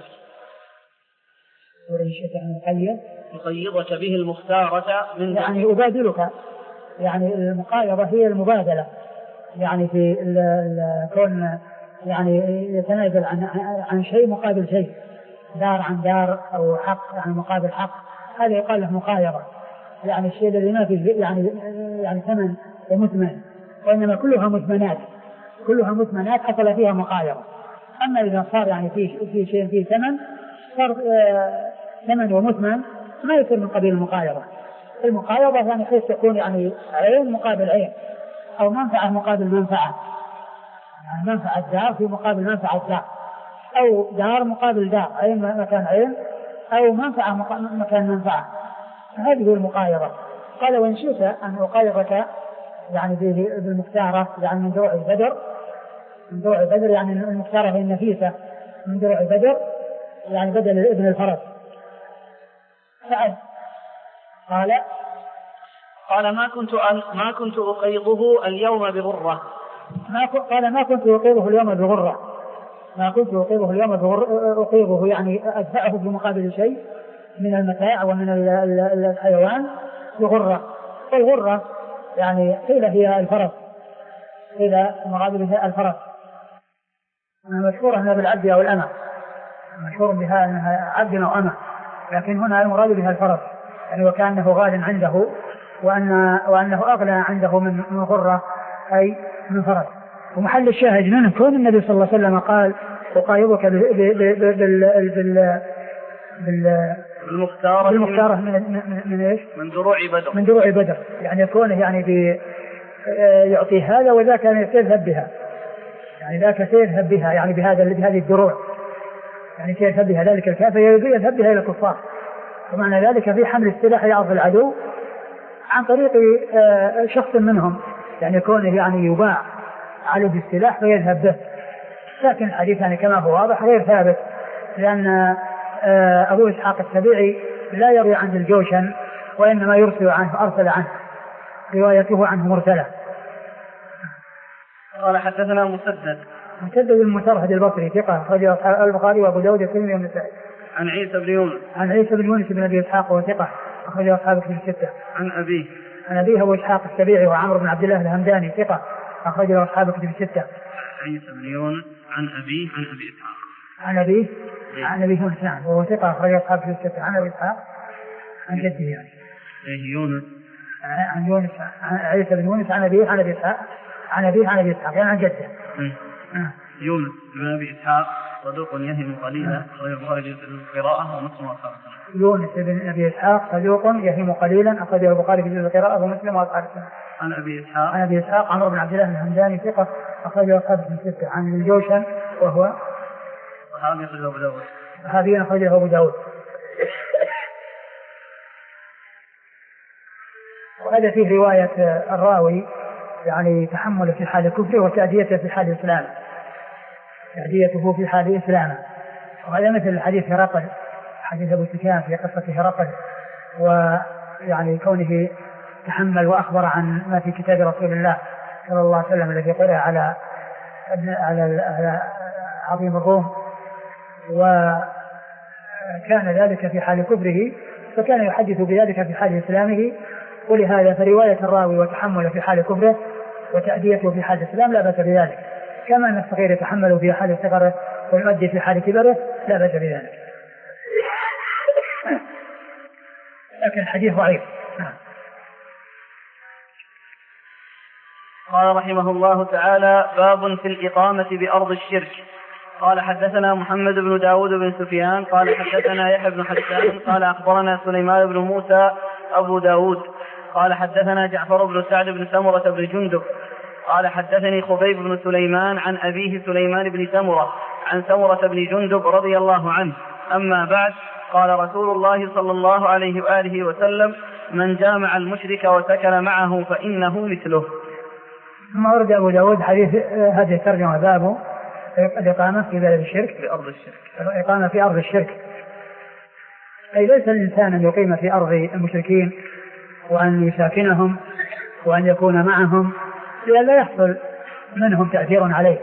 وإن شئت أن أقيض أقيضك به المختارة من يعني أبادلك، يعني المقايضة هي المبادلة، يعني في الكون يعني يتنازل عن عن شيء مقابل شيء، دار عن دار أو حق يعني مقابل حق، هذا يقال له مقايضة، يعني الشيء الذي ما فيه يعني يعني ثمن ومثمن، وإنما كلها مثمنات، كلها مثمنات حصل فيها مقايضة. أما إذا صار يعني في في شيء فيه ثمن صار ثمن ومثمن ما يصير من قبيل المقايضة. المقايضة يعني حيث تكون يعني عين مقابل عين أو منفعة مقابل منفعة، يعني منفعة دار في مقابل منفعة دار، أو دار مقابل دار، عين مكان عين أو منفعة مكان منفعة، هذه هي المقايضة. قال: وإن شئت أن أقايضك يعني بالمختارة يعني من دروع بدر، من دروع بدر يعني المختارة هي النفيسة من دروع بدر يعني بدل ابن الفرس. فعل. قال قال: ما كنت أن ما كنت أقيضه اليوم بغرة. ما قال: ما كنت أقيضه اليوم بغرة. ما كنت أقيضه اليوم بغرة، أقيضه يعني أدفعه بمقابل شيء من المتاع ومن الحيوان بغرة. والغرة يعني قيل هي الفرس، قيل مقابلها الفرس. مشهور أنها بالعبد أو الأمة، مشهور بها أنها عبد أو أمة، لكن هنا المراد بها الفرس، يعني وكأنه غال عنده وأن وأنه أغلى عنده من غرة أي من فرس. ومحل الشاهد منه كون النبي صلى الله عليه وسلم قال: أقايضك المختارة المختارة من, من, من إيش؟ من دروع بدر من دروع بدر، يعني يكونه يعني بي يعطي هذا وذاك يذهب بها، يعني ذاك سيذهب بها يعني بهذا بهذه الدروع، يعني سيذهب بها ذلك الكافر يذهب بها إلى الكفار، ومعنى ذلك في حمل السلاح لأرض العدو عن طريق شخص منهم، يعني يكونه يعني يباع على بالسلاح فيذهب به. لكن الحديث يعني كما هو واضح غير ثابت، لأن أبو إسحاق السبيعي لا يروي عن الجوشن وإنما يرسل عنه أرسل عنه، روايته عنه مرسلة. قال حدثنا مسدد مسدد المسرهد البصري ثقة أخرجه البخاري وأبو داود والترمذي والنسائي. عن عيسى بن يونس عن عيسى بن يونس بن أبي إسحاق وثقة أخرجه أصحاب الكتب الستة. عن أبيه عن أبيه أبو إسحاق السبيعي وعمرو بن عبد الله الهمداني ثقة أخرجه أصحاب الكتب الستة. عيسى بن يونس عن أبيه عن أبي إسحاق عن أبيه عن أبي يونس نعم وهو ثقة أخرجه أصحاب الكتب الستة. عن أبي إسحاق عن جده يعني إيه يونس عن يونس عن عيسى بن يونس عن أبيه عن أبي إسحاق عن أبيه عن أبي إسحاق يعني عن جده. آه. يونس بن أبي إسحاق صدوق يهم قليلا أخرج البخاري في القراءة ومسلم وأصحاب السنة. يونس بن أبي إسحاق صدوق يهم قليلا أخرجه البخاري في القراءة ومسلم وأصحاب السنة. عن أبي إسحاق عن أبي إسحاق عمرو بن عبد الله الهمداني ثقة أخرجه أصحاب الستة. عن الجوشن وهو صحابي أخرجه أبو داود صحابي أخرجه أبو داود. وهذا فيه رواية الراوي يعني تحمل في حال كفره وتأديته في حال إسلامه، تأديته في حال إسلامه. وهذا مثل حديث هرقل حديث أبو سفيان في قصة هرقل، ويعني كونه تحمل وأخبر عن ما في كتاب رسول الله صلى الله عليه وسلم الذي قرأ على على عظيم الروم، وكان ذلك في حال كفره فكان يحدث بذلك في حال إسلامه. ولهذا فرواية الراوي وتحمل في حال كفره وتأديته في حال الإسلام لا بأس بذلك، كما أن الصغير يتحمل في حال صغره ويؤدي في حال كبره لا بأس بذلك. لكن الحديث ضعيف. قال رحمه الله تعالى: باب في الإقامة بأرض الشرك. قال حدثنا محمد بن داود بن سفيان قال حدثنا يحيى بن حسان قال أخبرنا سليمان بن موسى أبو داود قال حدثنا جعفر بن سعد بن سمرة بن جندب قال حدثني خبيب بن سليمان عن أبيه سليمان بن سمرة عن سمرة بن جندب رضي الله عنه. أما بعد، قال رسول الله صلى الله عليه وآله وسلم: من جامع المشرك وسكن معه فإنه مثله. ثم ورد أبو داود حديث هذه الترجمة بابه الإقامة في بلد الشرك بأرض الشرك، الإقامة في أرض الشرك، أي ليس الإنسان أن يقيم في أرض المشركين وأن يساكنهم وأن يكون معهم لئلا يحصل منهم تأثير عليه،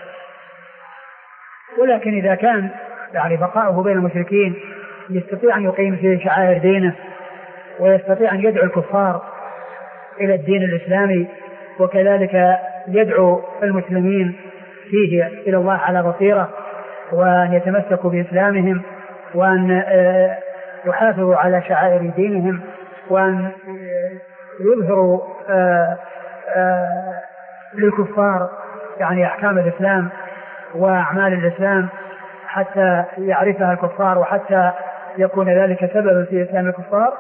ولكن إذا كان يعني بقاؤه بين المشركين يستطيع أن يقيم في شعائر دينه ويستطيع أن يدعو الكفار إلى الدين الإسلامي، وكذلك يدعو المسلمين فيه إلى الله على بصيرة، وأن يتمسكوا بإسلامهم وأن يحافظوا على شعائر دينهم وأن يظهروا للكفار يعني أحكام الإسلام وأعمال الإسلام حتى يعرفها الكفار وحتى يكون ذلك سببا في إسلام الكفار،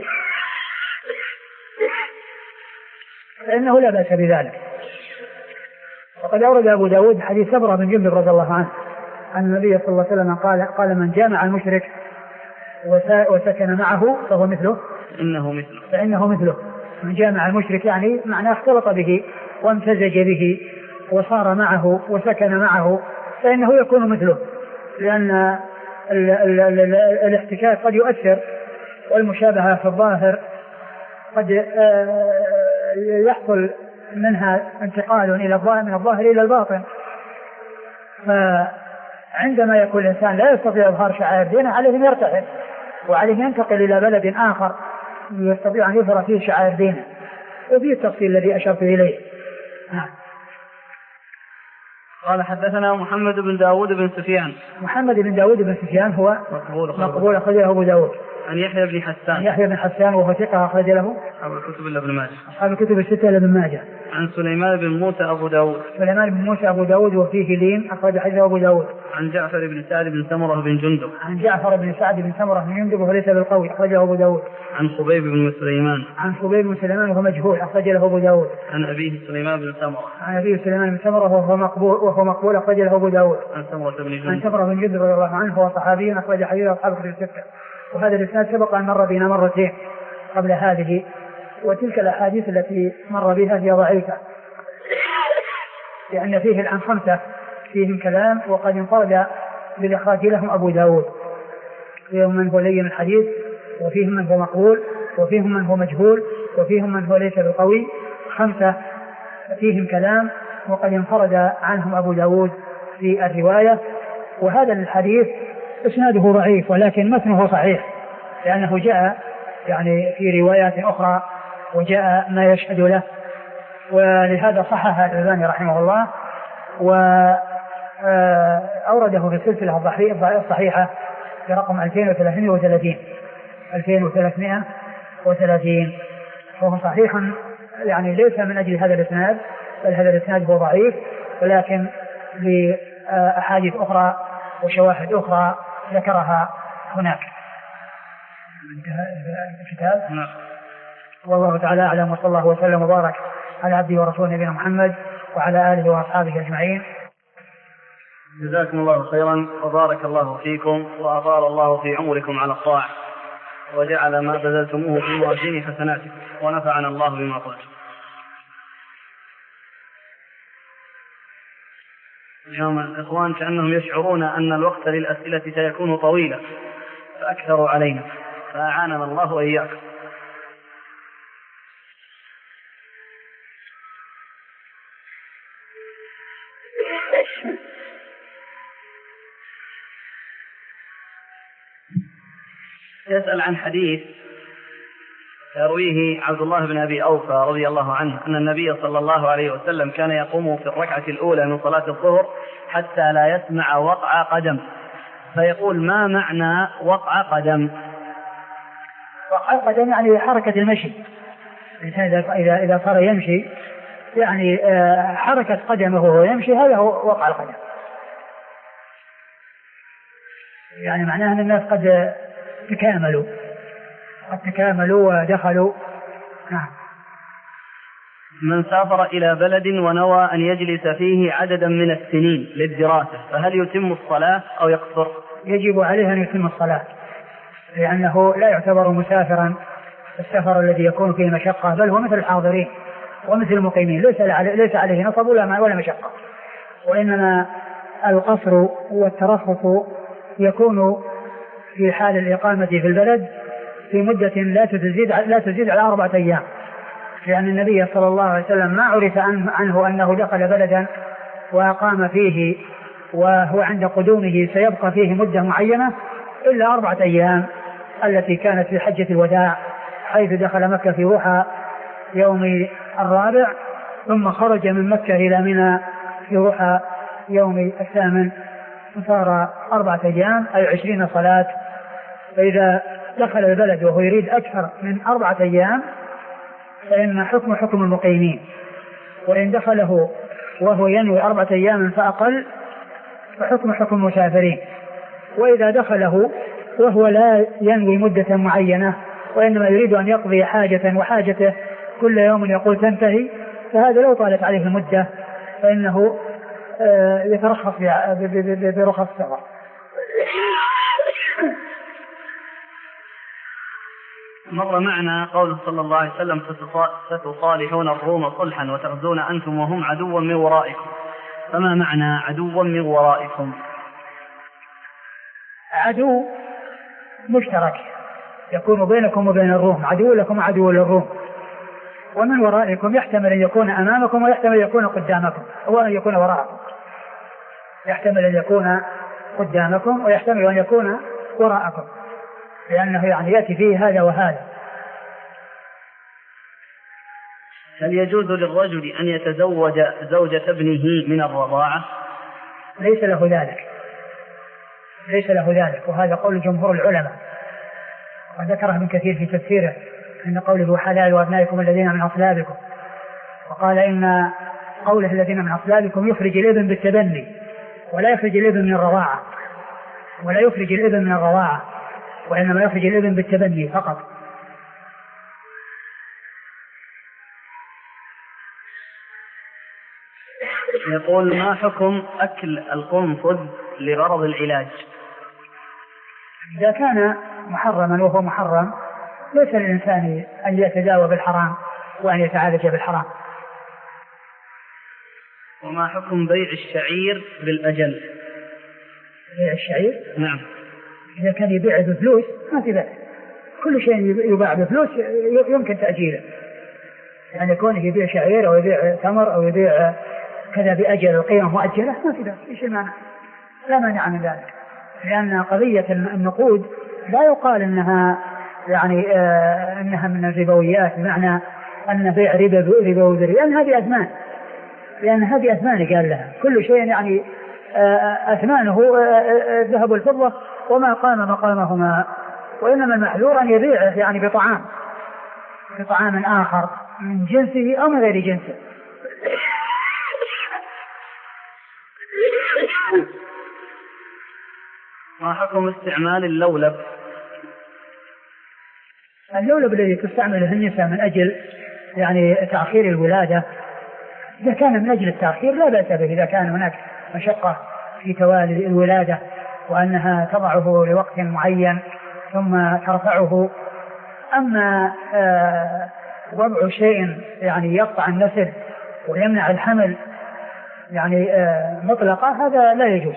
فإنه لا بأس بذلك. وقد أورد أبو داود حديث سمرة بن جندب رضي الله عنه أن النبي صلى الله عليه وسلم قال قال من جامع المشرك وسكن معه فهو مثله إنه مثله فإنه مثله. من جامع المشرك يعني معناه اختلط به وامتزج به وصار معه وسكن معه فإنه يكون مثله، لأن ال ال ال الاحتكاك قد يؤثر والمشابهة في الظاهر قد يحصل منها انتقال إلى الظاهر من الظاهر إلى الباطن. فعندما يكون الإنسان لا يستطيع إظهار شعائر دينه عليه أن يرتحل وعليه ينتقل إلى بلد آخر يستطيع أن يظهر فيه شعائر دينه، وفيه التفصيل الذي أشرت إليه. قال حدثنا محمد بن داود بن سفيان. محمد بن داود بن سفيان هو مقبول أخرج له أبو داود. عن يحيى بن حسان. يحيى بن حسان وهو ثقة أخرج له أصحاب الكتب إلا ابن ماجه. أصحاب الكتب الستة إلا ابن ماجه. عن سليمان بن موسى أبو داود. سليمان بن موسى أبو داود وفيه لين أخرج حديثه أبو داود. عن جعفر بن سعد بن سمرة بن جندب. عن جعفر بن سعد بن سمرة بن جندب وليس بالقوي أخرجه أبو داود. عن خبيب بن سليمان. عن خبيب بن سليمان وهو مجهول أخرج له أبو داود. عن أبيه سليمان بن سمرة. عن أبيه سليمان بن سمرة وهو مقبول وهو مقبول أخرج له أبو داود. عن سمرة بن جندب. عن سمرة بن جندب رضي الله عنه هو صحابي أخرج حديثه أصحاب الكتب الستة. وهذا الإسناد سبق أن مر بنا مرتين قبل هذه، وتلك الأحاديث التي مر بها هي ضعيفة لأن فيه الآن خمسة فيهم كلام وقد انفرد بالإخراج لهم أبو داود. فيهم من هو لين الحديث، وفيهم من هو مقبول، وفيهم من هو مجهول، وفيهم من هو ليس بالقوي. خمسة فيهم كلام وقد انفرد عنهم أبو داود في الرواية. وهذا الحديث إسناده ضعيف ولكن متنه صحيح لأنه جاء يعني في روايات أخرى وجاء ما يشهد له، ولهذا صحح الألباني رحمه الله وأورده في السلسلة الصحيحة برقم ألفين وثلاثمائة وثلاثين ألفين وثلاثمائة وثلاثين، وهو صحيح يعني ليس من أجل هذا الإسناد، بل هذا الإسناد هو ضعيف ولكن لأحاديث أخرى وشواهد أخرى ذكرها هناك. الكتاب والله تعالى أعلم، وصلى الله وسلم وبارك على عبده ورسوله نبينا محمد وعلى آله وأصحابه أجمعين. جزاكم الله خيرا وبارك الله فيكم وأطال الله في عمركم على الطاعة وجعل ما بذلتموه في موازين حسناتكم ونفعنا الله بما قلتم. اليوم الإخوان كأنهم يشعرون أن الوقت للأسئلة سيكون طويلا فأكثروا علينا، فأعاننا الله وإياكم. يسأل عن حديث يرويه عبد الله بن أبي أوفى رضي الله عنه أن النبي صلى الله عليه وسلم كان يقوم في الركعة الأولى من صلاة الظهر حتى لا يسمع وقع قدم، فيقول ما معنى وقع قدم؟ وقع قدم يعني حركة المشي، إذا إذا صار يمشي يعني حركة قدمه وهو يمشي، هذا هو وقع القدم. يعني معناه أن الناس قد تكاملوا قد تكاملوا ودخلوا. نعم. من سافر إلى بلد ونوى أن يجلس فيه عددا من السنين للدراسة فهل يتم الصلاة أو يقصر؟ يجب عليه أن يتم الصلاة لأنه لا يعتبر مسافرا السفر الذي يكون فيه مشقة، بل هو مثل الحاضرين ومثل المقيمين، ليس ليس عليه نصب ولا مشقة، وإنما القصر والترخص يكون في حال الإقامة في البلد في مدة لا تزيد لا تزيد على أربعة أيام، لأن النبي صلى الله عليه وسلم ما عرف عنه أنه دخل بلدا وأقام فيه وهو عند قدومه سيبقى فيه مدة معينة إلا أربعة أيام التي كانت في حجة الوداع، حيث دخل مكة في ضحى يوم الرابع ثم خرج من مكة إلى منى في ضحى يوم الثامن، فصار أربعة أيام أي عشرين صلاة. فإذا دخل البلد وهو يريد أكثر من أربعة أيام فإن حكم حكم المقيمين، وإن دخله وهو ينوي أربعة أيام فأقل فحكم حكم المسافرين، وإذا دخله وهو لا ينوي مدة معينة وإنما يريد أن يقضي حاجة وحاجته كل يوم يقول تنتهي، فهذا لو طالت عليه المدة فإنه يترخص برخص السفر. مر معنا قوله صلى الله عليه وسلم ستصالحون الروم صلحا وتغزون أنتم وهم عدوا من ورائكم، فما معنى عدوا من ورائكم؟ عدو مشترك يكون بينكم وبين الروم، عدو لكم عدو للروم، ومن ورائكم يحتمل أن يكون أمامكم ويحتمل أن يكون قدامكم وأن يكون وراءكم، يحتمل أن يكون قدامكم ويحتمل أن يكون وراءكم، لأنه يعني يأتي فيه هذا وهذا. هل يجوز للرجل أن يتزوج زوجة ابنه من الرضاعة؟ ليس له ذلك ليس له ذلك وهذا قول جمهور العلماء، وذكره ابن كثير في تفسيره أن قوله حلال وأبنائكم الذين من أصلابكم، وقال إن قوله الذين من أصلابكم يخرج الابن بالتبني ولا يخرج الابن من الرضاعة، ولا يخرج الابن من الرضاعة، وإنما يخرج الابن بالتبني فقط. يقول: ما حكم أكل القنفذ لغرض العلاج؟ إذا كان محرما وهو محرم ليس للإنسان أن يتداوى بالحرام وأن يتعالج بالحرام. وما حكم بيع الشعير بالأجل؟ بيع الشعير؟ نعم. إذا كان يبيع بفلوس ما في بأس، كل شيء يباع بفلوس يمكن تأجيله، يعني كونه يبيع شعير أو يبيع تمر أو يبيع كذا بأجل القيمة مؤجلة ما في بأس، إيش المانع؟ لا مانع من ذلك، لأن قضية النقود لا يقال إنها يعني آه إنها من الربويات، بمعنى أن بيع ربا ربوي، لأن هذه أثمان، لأن هذه أثمان قال لها كل شيء يعني آه أثمانه آه الذهب والفضة وما قام مقامهما، وإنما المحذور أن يبيعه يعني بطعام بطعام آخر من جنسه أو من غير جنسه. ما حكم استعمال اللولب؟ اللولب الذي تستعمله النساء من أجل يعني تأخير الولادة، إذا كان من أجل التأخير لا بأس به، إذا كان هناك مشقة في توالي الولادة وأنها تضعه لوقت معين ثم ترفعه. أما آه وضع شيء يعني يقطع النسل ويمنع الحمل يعني آه مطلقة، هذا لا يجوز.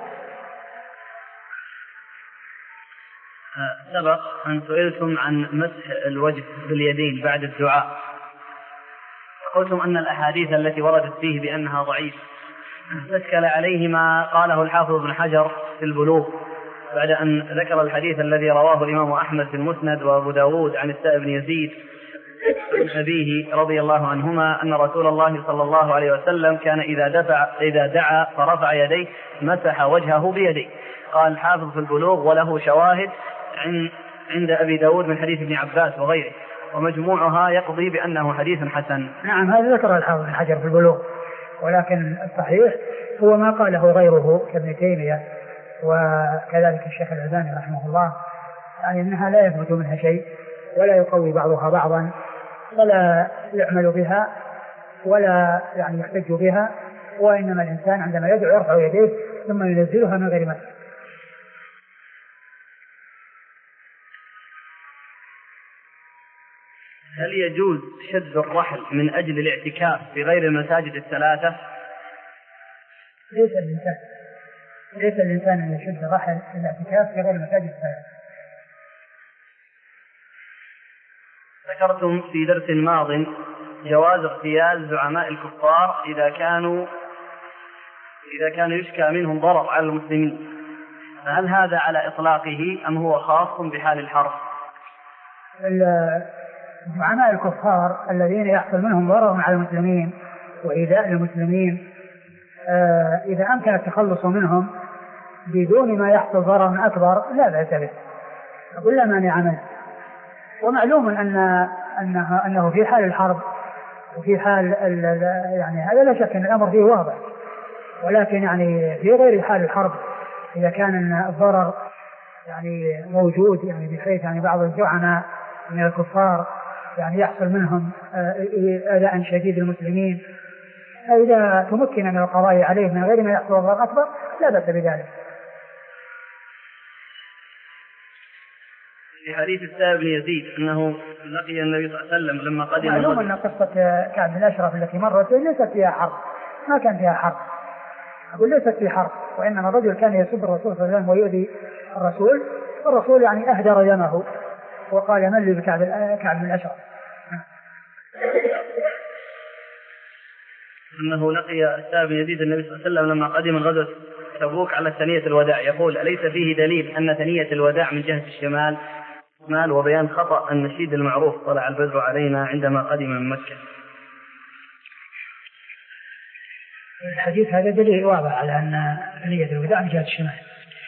سبق أن سئلتم عن مسح الوجه باليدين بعد الدعاء، قلتم أن الأحاديث التي وردت فيه بأنها ضعيفة، أشكل عليه ما قاله الحافظ ابن حجر في البلوغ بعد أن ذكر الحديث الذي رواه الإمام أحمد في المسند وأبو داود عن السائب بن يزيد عن أبيه رضي الله عنهما أن رسول الله صلى الله عليه وسلم كان إذا دفع إذا دعا فرفع يديه مسح وجهه بيديه. قال الحافظ في البلوغ وله شواهد عند أبي داود من حديث ابن عباس وغيره، ومجموعها يقضي بأنه حديث حسن. نعم، هذا ذكر الحافظ بن حجر في البلوغ، ولكن الصحيح هو ما قاله غيره كابن تيمية وكذلك الشيخ الألباني رحمه الله، يعني أنها لا يثبت منها شيء ولا يقوي بعضها بعضا ولا يعمل بها ولا يعني يحتج بها، وإنما الإنسان عندما يدعو يرفع يديه ثم ينزلها من غير مسح. هل يجوز شد الرحل من أجل الاعتكاف في غير المساجد الثلاثة؟ ليس الإنسان ليس الإنسان أن يشد الرحل في الاعتكاف في غير المساجد الثلاثة. ذكرتم في درس ماض جواز اغتيال زعماء الكفار إذا كانوا إذا كان يشكى منهم ضرر على المسلمين، فهل هذا على إطلاقه أم هو خاص بحال الحرب؟ زعماء الكفار الذين يحصل منهم ضرر على المسلمين وإيذاء المسلمين آه إذا أمكن التخلص منهم بدون ما يحصل ضرر أكبر لا بأس به ولا مانع منه. ومعلوم أن أنه, أنه في حال الحرب وفي حال يعني هذا لا شك أن الأمر فيه واضح، ولكن يعني في غير حال الحرب إذا كان الضرر يعني موجود يعني بحيث يعني بعض الزعماء من الكفار يعني يحصل منهم أذى شديد المسلمين، فإذا تمكن من القضاء عليه من غير ما يحصل ضرر أكبر لا بأس بذلك. في حديث السائب بن يزيد أنه لقي النبي صلى الله عليه وسلم لما قدم. معلوم أن قصة كعب بن الأشرف التي مرت ليست فيها حرب، ما كان فيها حرب، أقول ليست فيها حرب، وإنما الرجل كان يسب الرسول صلى الله عليه وسلم ويؤذي الرسول، والرسول يعني أهدر دمه وقال من لي بكعب كعب بن الأشرف. أنه لقي السائب بن يزيد النبي صلى الله عليه وسلم لما قدم غزوة تبوك على ثنية الوداع، يقول أليس فيه دليل أن ثنية الوداع من جهة الشمال مال وبيان خطأ النشيد المعروف طلع البدر علينا عندما قدم من مكة؟ الحديث هذا دليل واضح على أن ثنية الوداع من جهة الشمال.